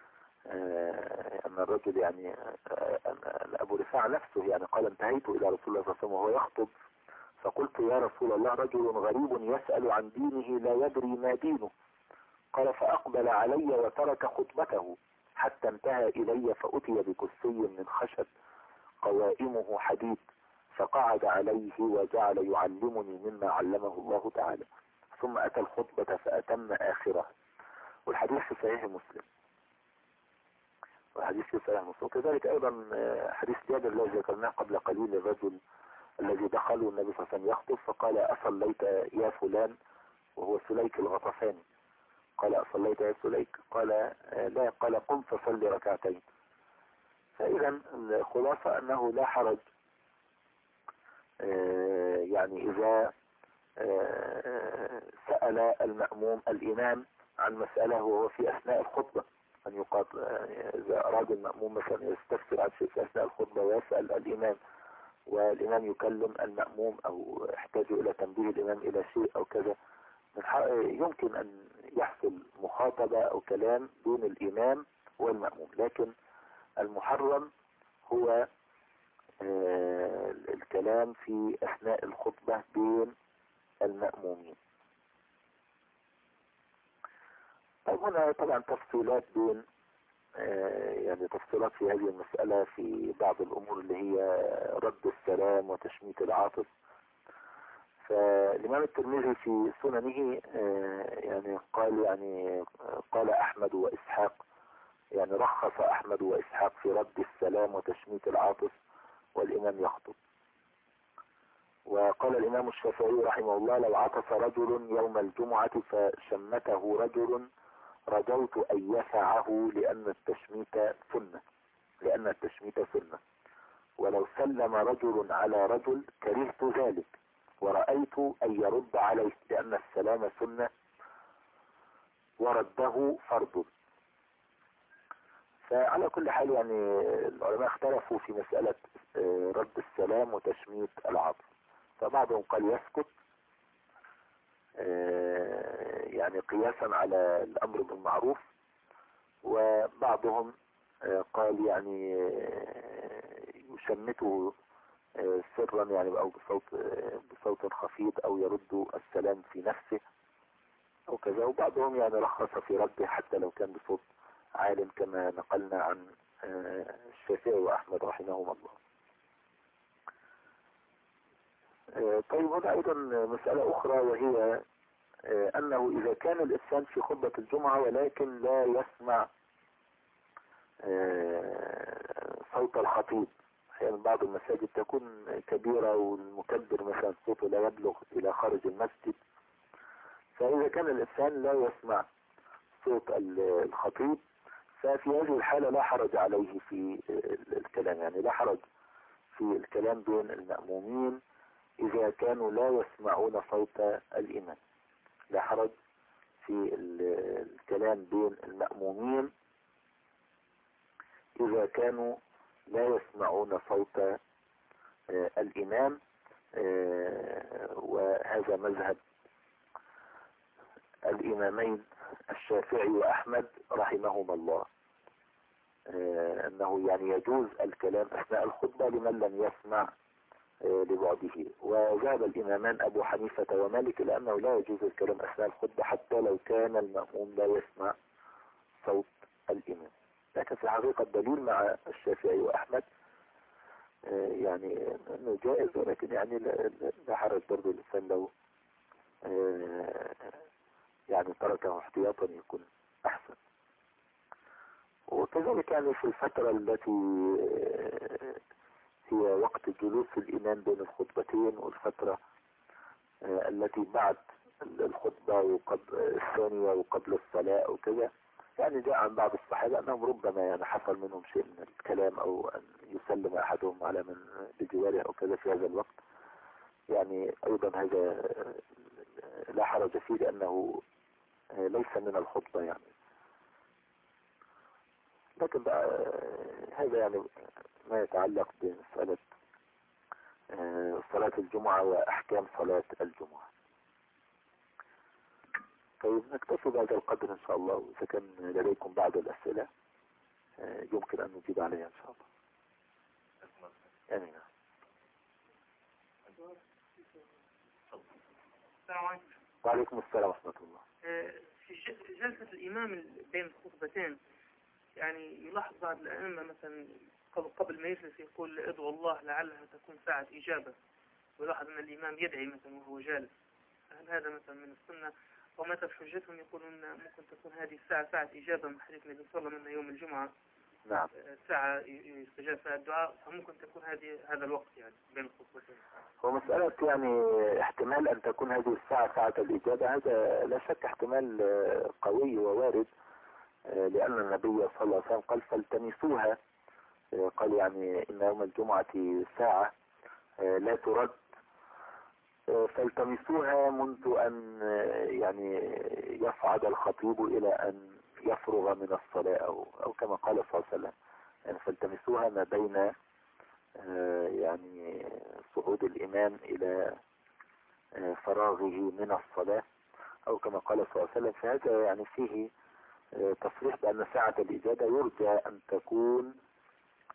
[SPEAKER 1] أن الرجل يعني أبو رفاعة نفسه يعني قال: انتهيت إلى رسول الله صلى الله عليه وسلم وهو يخطب فقلت: يا رسول الله رجل غريب يسأل عن دينه لا يدري ما دينه. قال: فأقبل علي وترك خطبته حتى انتهى إلي فأتي بكرسي من خشب قوائمه حديد فقعد عليه وجعل يعلمني مما علمه الله تعالى، ثم أتى الخطبة فأتم آخرها. والحديث في صحيح مسلم، والحديث في صحيح مسلم. كذلك أيضا حديث جابر الذي ذكرناه قبل قليل، الرجل الذي دخله النبي صلى الله عليه وسلم يخطب فقال: أصليت يا فلان، وهو سليك الغطفاني. قال: أصليت يا سليك؟ قال: لا. قال: قم فصلي ركعتين. فإذا الخلاصة أنه لا حرج يعني إذا سأل المأموم الإمام عن مسألة وهو في أثناء الخطبة، أن يقال إذا أراد المأموم مثلا يستفسر عن شيء في أثناء الخطبة ويسأل الإمام والإمام يكلم المأموم أو يحتاج إلى تنبيه الإمام إلى شيء أو كذا، يمكن أن يحصل مخاطبة أو كلام بين الإمام والمأموم. لكن المحرم هو الكلام في أثناء الخطبة بين المأمومين. طيب هنا طبعا تفصيلات بين يعني تفصيلات في هذه المسألة في بعض الأمور اللي هي رد السلام وتشميت العاطف. فالإمام الترمذي في سننه يعني قال يعني قال أحمد وإسحاق، يعني رخص أحمد وإسحاق في رد السلام وتشميت العاطف والإمام يخطب. وقال الإمام الشافعي رحمه الله: لو عطس رجل يوم الجمعة فشمته رجل رجوت أن يفعه لأن التشميت سنة لأن التشميت سنة ولو سلم رجل على رجل كرهت ذلك ورأيت أن يرد عليه لأن السلام سنة ورده فرض. فعلى كل حال يعني العلماء اختلفوا في مسألة رد السلام وتشميت العاطف. فبعضهم قال يسكت يعني قياسا على الأمر بالمعروف، وبعضهم قال يعني يشمته سرا يعني أو بصوت بصوت خفيض أو يرد السلام في نفسه أو كذا، وبعضهم يعني رخص في رده حتى لو كان بصوت عالم كما نقلنا عن الشافعي وأحمد رحمهما الله. طيب هنا أيضا مسألة أخرى، وهي أنه إذا كان الإنسان في خطبة الجمعة ولكن لا يسمع صوت الخطيب، يعني بعض المساجد تكون كبيرة والمكبر مثلا صوته لا يبلغ إلى خارج المسجد، فإذا كان الإنسان لا يسمع صوت الخطيب ففي هذه الحالة لا حرج عليه في الكلام، يعني لا حرج في الكلام بين المأمومين إذا كانوا لا يسمعون صوت الإمام. لا حرج في الكلام بين المأمومين إذا كانوا لا يسمعون صوت الإمام، وهذا مذهب الإمامين الشافعي وأحمد رحمهما الله، أنه يعني يجوز الكلام أثناء الخطبة لمن لم يسمع لبعده. وذهب الإمامان أبو حنيفة ومالك لأنه لا يجوز الكلام أثناء الخطبة حتى لو كان المأموم لا يسمع صوت الإمام. لكن في الحقيقة الدليل مع الشافعي وأحمد يعني أنه جائز، ولكن يعني لا حرج برضو الإنسان لو يعني تركه احتياطا يكون أحسن. وكذلك يعني في الفترة التي هي وقت جلوس الإمام بين الخطبتين والفترة التي بعد الخطبة وقبل الثانية وقبل الصلاة وكذا، يعني جاء عن بعض الصحابة أنهم ربما يعني حصل منهم شيء من الكلام أو أن يسلم أحدهم على من بجواره أو كذا في هذا الوقت، يعني أيضا هذا لا حرج فيه لأنه ليس من الخطبة يعني. لكن بقى هذا يعني ما يتعلق بمسألة صلاة الجمعة وأحكام صلاة الجمعة. طيب نكتفي بهذا القدر إن شاء الله، وإذا كان لديكم بعض الأسئلة يمكن أن نجيب عليها إن شاء الله. آمين.
[SPEAKER 3] السلام عليكم.
[SPEAKER 1] وعليكم السلام ورحمة الله.
[SPEAKER 3] في جلسة الإمام بين الخطبتين يعني يلاحظ بعض الأئمة مثلا قبل ما يجلس يقول ادعو الله لعلها تكون ساعة إجابة، ويلاحظ أن الإمام يدعي مثلا وهو جالس. هل هذا مثلا من السنة؟ ومثل حجتهم يقولون ممكن تكون هذه الساعة ساعة إجابة من حديث النبي صلى الله عليه وسلم يوم الجمعة
[SPEAKER 1] نعم.
[SPEAKER 3] ساعة يستجاب فيها الدعاء، فممكن تكون هذه هذا الوقت يعني بين الخطبتين.
[SPEAKER 1] هو مسألة يعني احتمال أن تكون هذه الساعة ساعة الإجابة، هذا لا شك احتمال قوي ووارد، لأن النبي صلى الله عليه وسلم قال فالتمسوها، قال يعني إن يوم الجمعة ساعة لا ترد فالتمسوها منذ أن يعني يصعد الخطيب إلى أن يفرغ من الصلاة أو, أو كما قال صلى الله عليه وسلم يعني فالتمسوها ما بين يعني صعود الإمام إلى فراغه من الصلاة أو كما قال صلى الله عليه وسلم. فهذا يعني فيه تصريح بأن ساعة الإجابة يرجى أن تكون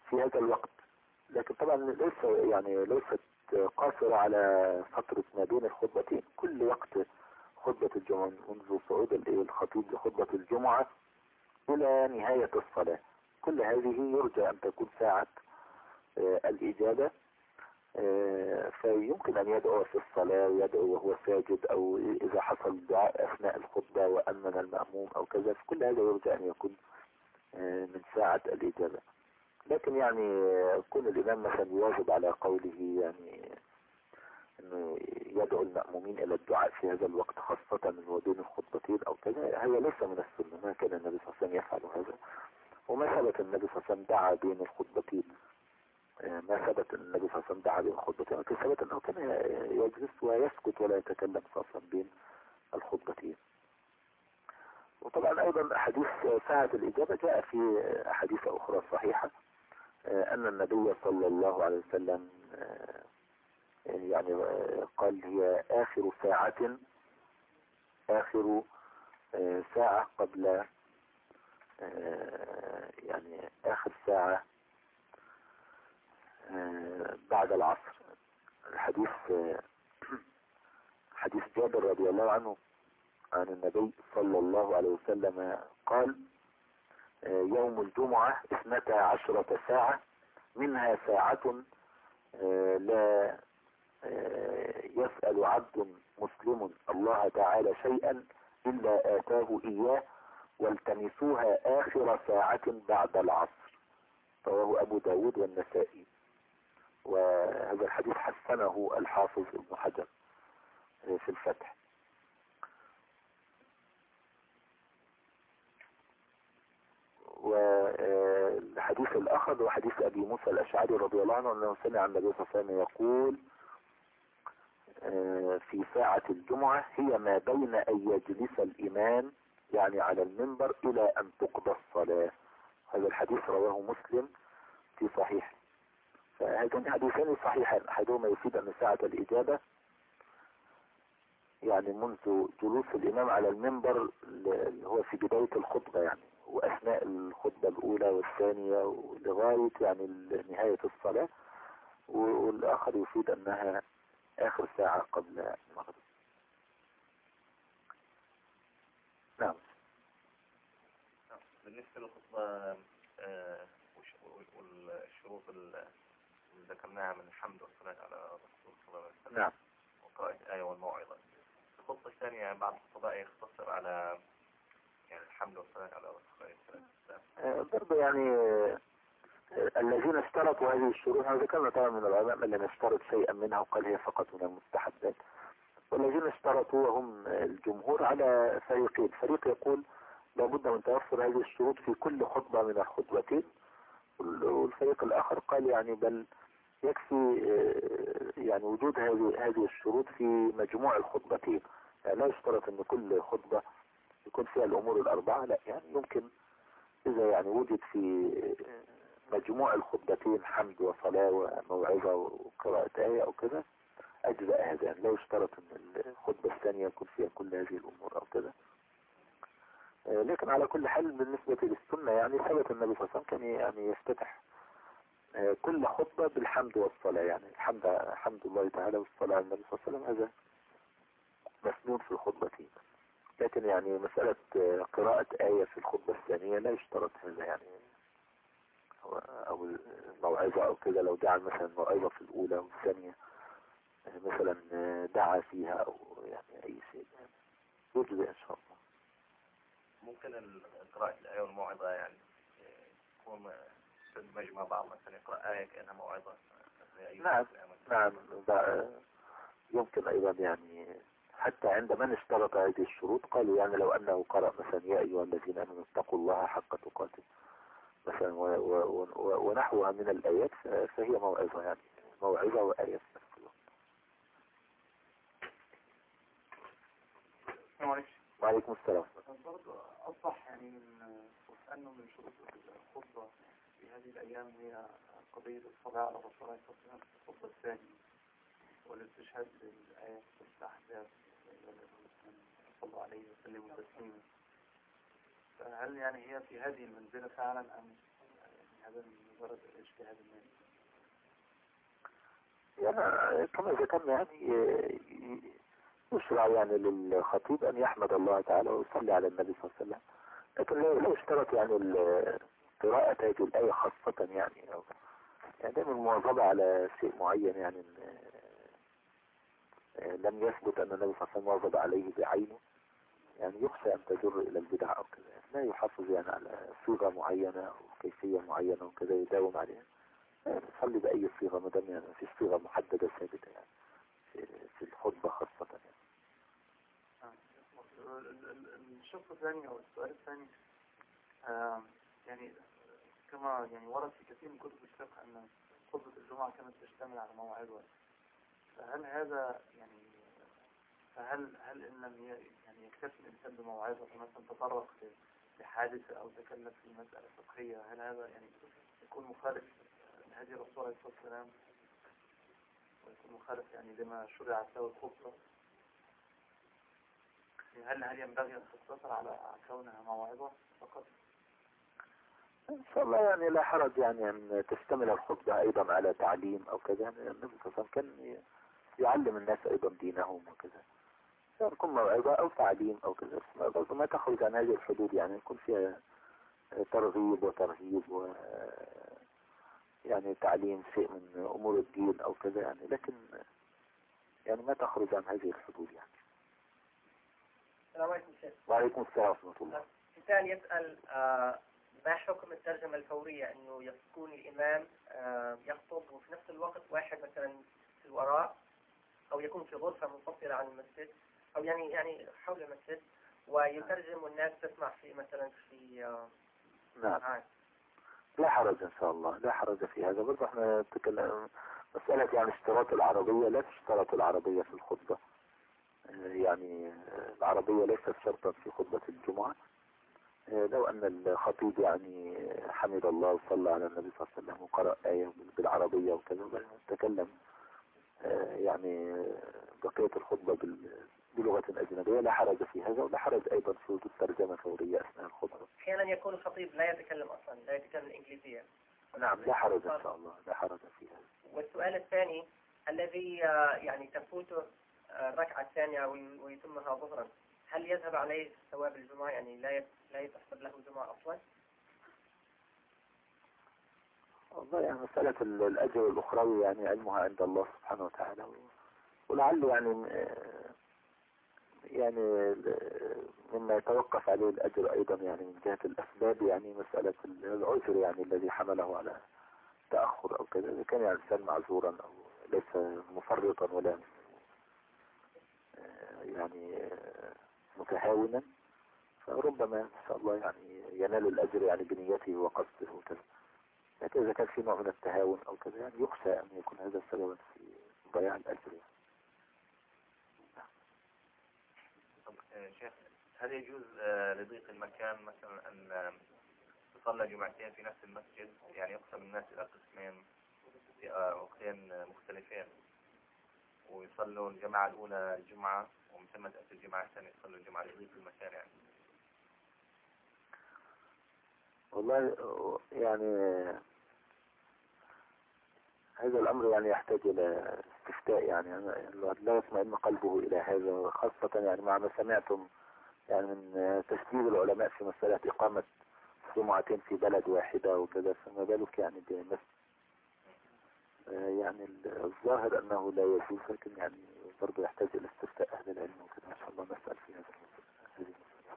[SPEAKER 1] في هذا الوقت. لكن طبعا ليس يعني ليست قاصرة على فترة ما بين الخطبتين، كل وقت خطبة الجمعة منذ صعود الخطيب لخطبة الجمعة إلى نهاية الصلاة، كل هذه يرجى أن تكون ساعة الإجابة. فيمكن أن يدعو في الصلاة ويدعو وهو ساجد، أو إذا حصل دعاء أثناء الخطبة وأمن المأموم أو كذا، فكل هذا يرجى أن يكون من ساعة الإجابة. لكن يعني كل الإمام مثلا يواجب على قوله يعني أنه يدعو المأمومين إلى الدعاء في هذا الوقت خاصة من بين الخطبتين أو كذا، هي ليس من السنة، ما كان النبي صلى الله عليه وسلم يفعل هذا، وما ثبت النبي صلى الله عليه وسلم دعا بين الخطبتين، ما ثبت النبي صلى الله عليه وسلم دعا بين الخطبتين، لكن ثبت أنه كان يجلس ويسكت ولا يتكلم خاصة بين الخطبتين. وطبعا أيضا أحاديث ساعة الإجابة جاء في أحاديث أخرى صحيحة أن النبي صلى الله عليه وسلم يعني قال هي آخر ساعة آخر ساعة قبل يعني آخر ساعة بعد العصر. الحديث حديث جابر رضي الله عنه عن النبي صلى الله عليه وسلم قال يوم الجمعة اثنتا عشرة ساعة منها ساعة لا يسأل عبد مسلم الله تعالى شيئا إلا آتاه إياه والتمسوها آخر ساعة بعد العصر. رواه أبو داود والنسائي، وهذا الحديث حسنه الحافظ ابن حجر في الفتح. والحديث الآخر هو حديث أبي موسى الأشعري رضي الله عنه أنه سمع النبي صلى الله عليه وسلم يقول في ساعة الجمعة هي ما بين أن يجلس الإمام يعني على المنبر إلى أن تقضى الصلاة. هذا الحديث رواه مسلم في صحيح. فهذين حديثان صحيحان، أحدهما يفيد أن ساعة الإجابة يعني منذ جلوس الإمام على المنبر اللي هو في بداية الخطبة يعني، وأثناء الخطبة الأولى والثانية لغاية يعني نهاية الصلاة، والآخر يفيد أنها آخر ساعة قبل المغرب. نعم.
[SPEAKER 2] بالنسبة للخطبة والشروط اللي ذكرناها من الحمد والصلاة على رسول الله صلى الله عليه وسلم،
[SPEAKER 1] نعم،
[SPEAKER 2] وقراءة الآية والموعظة. الخطبة الثانية بعض الخطباء يختصر على يعني الحمد والصلاة على رسول الله صلى الله عليه وسلم.
[SPEAKER 1] برضه يعني الذين اشترطوا هذه الشروط، هذا ذكرنا طبعا من العلماء من لم يشترط شيئا منها وقال هي فقط من المستحبات، والذين اشترطوا وهم الجمهور على فريقين، فريق يقول لابد من توفر هذه الشروط في كل خطبة من الخطبتين، والفريق الآخر قال يعني بل يكفي يعني وجود هذه هذه الشروط في مجموع الخطبتين، يعني لا يشترط ان كل خطبة يكون فيها الأمور الأربعة، لا يعني يمكن إذا يعني وجد في مجموع الخطبتين حمد وصلاة وموعظة وقراءة آية أو كذا أجزاء هذا، يعني لا يشترط أن الخطبة الثانية يكون فيها كل هذه الأمور أو كذا. لكن على كل حال بالنسبة للسنة يعني ثبت النبي صلى الله عليه وسلم كان يعني يفتتح كل خطبة بالحمد والصلاة، يعني الحمد حمد الله تعالى والصلاة على النبي صلى الله عليه وسلم هذا مسنون في الخطبتين. لكن يعني مسألة قراءة آية في الخطبة الثانية لا يشترط هذا، يعني أو الموعظة أو كذا لو دعا مثلا الموعظة في الأولى والثانية مثلا دعا فيها أو يعني أي شيء يعني يجب إن شاء الله.
[SPEAKER 2] ممكن قراءة الآية والموعظة يعني يكون مجمع بعض مثلا يقرأ آية كأنها موعظة.
[SPEAKER 1] نعم نعم يمكن أيضا يعني حتى عند من اشترط هذه الشروط قالوا يعني لو أنه قرأ مثلا يا أيها الذين آمنوا اتقوا الله حق تقاته مثلا ونحوها من الآيات فهي موعظة، يعني موعظة وآية في نفس الوقت. وعليكم السلام.
[SPEAKER 4] برضو أصح يعني من أنه من شروط الخطبة في هذه الأيام هي قضية الصلاة على رسول الله صلى الله عليه وسلم في الخطبة الثانية والاستشهاد بالآيات والأحداث صلى الله عليه وسلم تسليما. فهل يعني هي في هذه المنزلة فعلا أم هذا مجرد اجتهاد الناس؟
[SPEAKER 1] يعني كما ذكرنا يعني يشرع يعني للخطيب أن يحمد الله تعالى ويصلي على النبي صلى الله عليه وسلم، لكن لا لا يشترط يعني قراءة هذه الآية خاصة يعني، أو يعني دائما المواظبة على شيء معين يعني لم يثبت أن النبي صلى الله عليه وسلم واظب عليه بعينه، يعني يخشى أن تجر إلى البدع أو كذا، لا يحافظ يعني على صيغة معينة أو كيفية معينة وكذا يداوم عليها، يصلي بأي صيغة ما دام يعني في صيغة محددة ثابتة يعني في, في الخطبة خاصة يعني.
[SPEAKER 4] الشق الثاني أو السؤال الثاني آه يعني كما يعني ورد في كثير من كتب الفقه أن خطبة الجمعة كانت تشتمل على موعظة، فهل هذا يعني فهل هل إن لم يعني يكتفي الإنسان بموعظة مثلا تطرق لحادثة أو تكلم في مسألة فقهية، هل هذا يعني يكون مخالف لهدي الرسول عليه الصلاة والسلام ويكون مخالف يعني لما شرعت له الخطبة؟ هل هل ينبغي أن تقتصر على كونها موعظة فقط؟
[SPEAKER 1] إن شاء الله يعني لا حرج يعني أن تشتمل الخطبة أيضا على تعليم أو كذا، يعني النبي صلى الله عليه وسلم كان يعلم الناس أيضا دينهم وكذا، يكون موعظة أو تعليم أو كذا، برضه ما تخرج عن هذه الحدود يعني يكون فيها ترغيب وترهيب و يعني تعليم شيء من أمور الدين أو كذا يعني، لكن يعني ما تخرج عن هذه الحدود يعني.
[SPEAKER 5] السلام عليكم شيخ.
[SPEAKER 1] وعليكم السلام ورحمة الله.
[SPEAKER 5] إنسان يسأل آه ما حكم الترجمة الفورية، إنه يكون الإمام آه يخطب وفي نفس الوقت واحد مثلا في الوراء أو يكون في غرفة منفصلة عن المسجد أو يعني يعني حول المسجد ويترجم والناس تسمع في مثلا في آه
[SPEAKER 1] نعم آه. لا حرج إن شاء الله، لا حرج في هذا. برضه احنا نتكلم مسألة يعني اشتراط العربية، لا تشترط العربية في الخطبة، يعني العربية ليست شرطا في خطبة الجمعة. لو أن الخطيب يعني حمد الله وصلى على النبي صلى الله عليه وسلم وقرأ آية بالعربية وكذا تكلم يعني بقية الخطبة بلغة أجنبية لا حرج في هذا، ولا حرج أيضا في وجود ترجمة فورية أثناء الخطبة.
[SPEAKER 5] أحيانا يكون الخطيب لا يتكلم أصلا، لا يتكلم الإنجليزية.
[SPEAKER 1] نعم لا حرج إن شاء الله، لا حرج في هذا.
[SPEAKER 5] والسؤال الثاني الذي يعني تفوت الركعة الثانية ويتمها ظهرا، هل يذهب عليه ثواب الجمعة، يعني لا لا يتحسب له جمعة أصلا؟
[SPEAKER 1] والله يعني مسألة الأجر الأخروي يعني علمها عند الله سبحانه وتعالى، ولعل يعني يعني مما يتوقف عليه الأجر أيضا يعني من جهة الأسباب، يعني مسألة العذر يعني الذي حمله على تأخر أو كذا، إذا كان يعني الإنسان معذورا أو ليس مفرطا ولا يعني متهاونا، فربما إن شاء الله يعني ينال الأجر يعني بنيته وقصده وكذا. لكن إذا كان في نوع من التهاون أو كذا يعني يخشى أن يكون هذا سببا في ضياع الأجر يعني.
[SPEAKER 2] طب شيخ، هل يجوز لضيق المكان مثلا أن تصلى جمعتين في نفس المسجد، يعني يقسم الناس إلى قسمين في وقتين مختلفين ويصلوا الجماعة الأولى الجمعة ومن ثم تأتي الجماعة الثانية يصلوا الجمعة لضيق المكان يعني؟
[SPEAKER 1] والله يعني هذا الأمر يعني يحتاج إلى استفتاء، يعني لا يطمئن قلبه إلى هذا، خاصة يعني مع ما سمعتم يعني من تشديد العلماء في مسألة إقامة جمعتين في بلد واحدة وكذا، فما بالك يعني بمثل يعني الظاهر أنه لا يجوز، لكن يعني برضه يحتاج إلى استفتاء أهل العلم وكذا، إن شاء الله نسأل في هذا المسألة.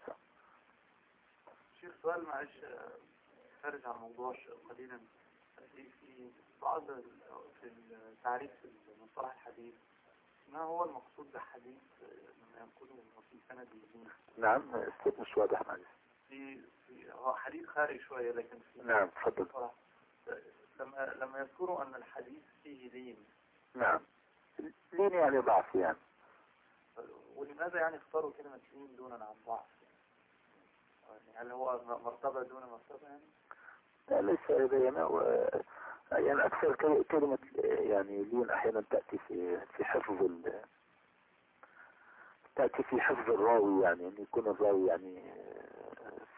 [SPEAKER 4] شيخ سؤال معلش خارج عن الموضوع قليلا، في بعض في التعريف في مصطلح الحديث، ما هو المقصود بالحديث لما يقولوا في سند الدين؟
[SPEAKER 1] نعم الصوت مش واضح معلش.
[SPEAKER 4] في في هو حديث خارج شوية لكن في
[SPEAKER 1] نعم تفضل.
[SPEAKER 4] لما لما يذكروا أن الحديث فيه لين.
[SPEAKER 1] نعم لين يعني ضعف يعني.
[SPEAKER 4] ولماذا يعني اختاروا كلمة لين دونا عن ضعف؟ هل هو مرتبة دون مرتبة يعني؟
[SPEAKER 1] لا ليس بينا و... يعني أكثر كلمة يعني لين أحيانا تأتي في في حفظ ال... تأتي في حفظ الراوي، يعني أن يكون الراوي يعني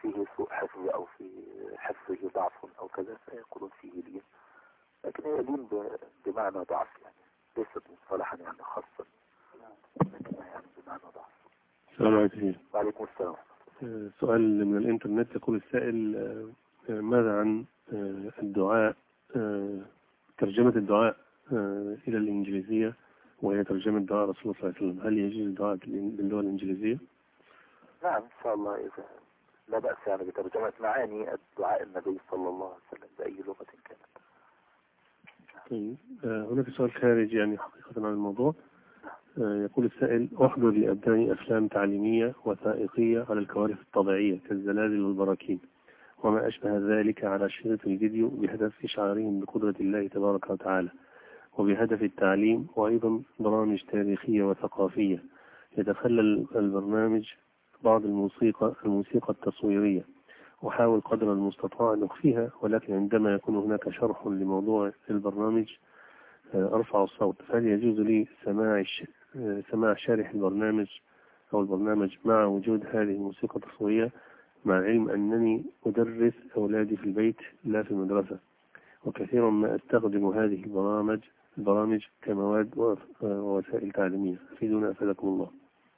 [SPEAKER 1] فيه سوء حفظ أو في حفظه ضعف أو كذا فيقولون فيه لين، لكن هي لين بمعنى ضعف يعني ليست مصطلحا يعني خاصا، لكن يعني بمعنى ضعف.
[SPEAKER 6] السلام عليكم.
[SPEAKER 1] وعليكم السلام.
[SPEAKER 6] سؤال من الإنترنت يقول السائل ماذا عن الدعاء، ترجمة الدعاء إلى الإنجليزية وهي ترجمة دعاء رسول الله صلى الله عليه وسلم، هل يجوز الدعاء باللغة الإنجليزية؟
[SPEAKER 1] نعم إن شاء الله، إذا لا بأس يعني بترجمة معاني الدعاء النبي صلى الله عليه وسلم بأي لغة كانت.
[SPEAKER 6] طيب هناك سؤال خارج يعني حقيقة عن الموضوع. يقول السائل أحضر لأبنائي أفلام تعليمية وثائقية على الكوارث الطبيعية كالزلازل والبراكين وما أشبه ذلك على شريط الفيديو بهدف إشعارهم بقدرة الله تبارك وتعالى وبهدف التعليم، وأيضا برامج تاريخية وثقافية. يتخلل البرنامج بعض الموسيقى الموسيقى التصويرية، وحاول قدر المستطاع أن أخفيها، ولكن عندما يكون هناك شرح لموضوع البرنامج أرفع الصوت. فهل يجوز لي سماع سماع شارح البرنامج أو البرنامج مع وجود هذه الموسيقى التصويرية، مع العلم أنني أدرس أولادي في البيت لا في المدرسة، وكثيرا ما أستخدم هذه البرامج البرامج كمواد ووسائل تعليمية؟ أفيدونا أفادكم الله.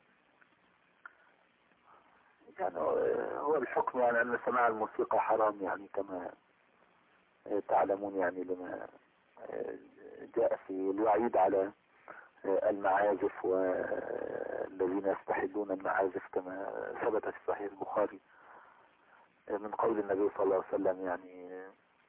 [SPEAKER 1] يعني هو الحكم يعني أن سماع الموسيقى حرام يعني كما تعلمون، يعني لما جاء في الوعيد على المعازف والذين يستحلون المعازف كما ثبت في صحيح البخاري من قول النبي صلى الله عليه وسلم، يعني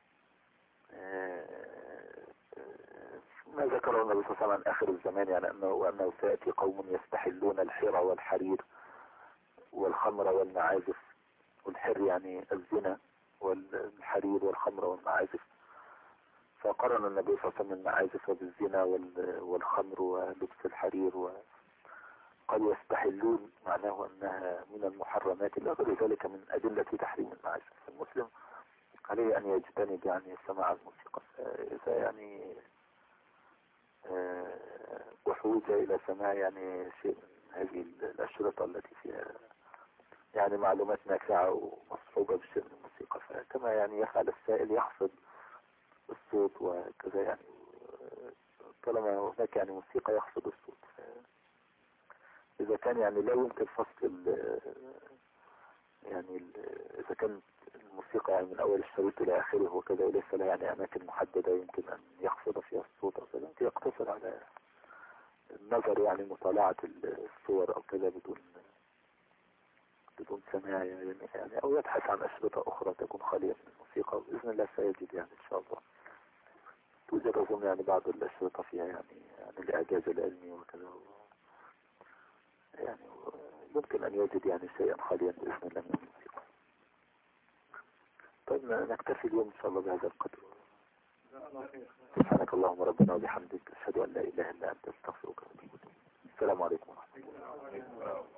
[SPEAKER 1] ما ذكره النبي صلى الله عليه وسلم عن آخر الزمان، يعني أنه, وأنه سيأتي قوم يستحلون الحر والحرير والخمر والمعازف، والحر يعني الزنا والحرير والخمر والمعازف، فقرن النبي صلى الله عليه وسلم المعازف بالزنا والخمر ولبس الحرير، وقال يستحلون معناه أنها من المحرمات إلى غير ذلك من أدلة تحريم المعازف. المسلم عليه أن يجتنب يعني سماع الموسيقى، إذا يعني وحوج إلى سماع يعني شيء من هذه الأشرطة التي فيها يعني معلومات نافعة ومصحوبة بشيء من الموسيقى، فكما يعني يفعل السائل يحفظ الصوت وكذا، يعني طالما هناك يعني موسيقى يحفظ الصوت. إذا كان يعني لا يمكن فصل ال يعني ال إذا كانت الموسيقى يعني من أول الشريط إلى آخره وكذا وليس لها يعني أماكن محددة يمكن أن يخفض فيها الصوت أو كذا، يمكن يقتصر على النظر يعني مطالعة الصور أو كذا بدون بدون سماع يعني, يعني أو يبحث عن أشرطة أخرى تكون خالية من الموسيقى، وبإذن الله سيجد يعني إن شاء الله. توجد أظن يعني بعض الأشرطة فيها يعني, يعني الإعجاز العلمي وكذا، يعني يمكن أن يجد يعني شيئا خاليا بإذن الله من الموسيقى. طيب نكتفي اليوم إن شاء الله بهذا القدر. سبحانك اللهم ربنا وبحمدك، أشهد أن لا إله إلا أنت، أستغفرك وأتوب إليك. السلام عليكم ورحمة الله.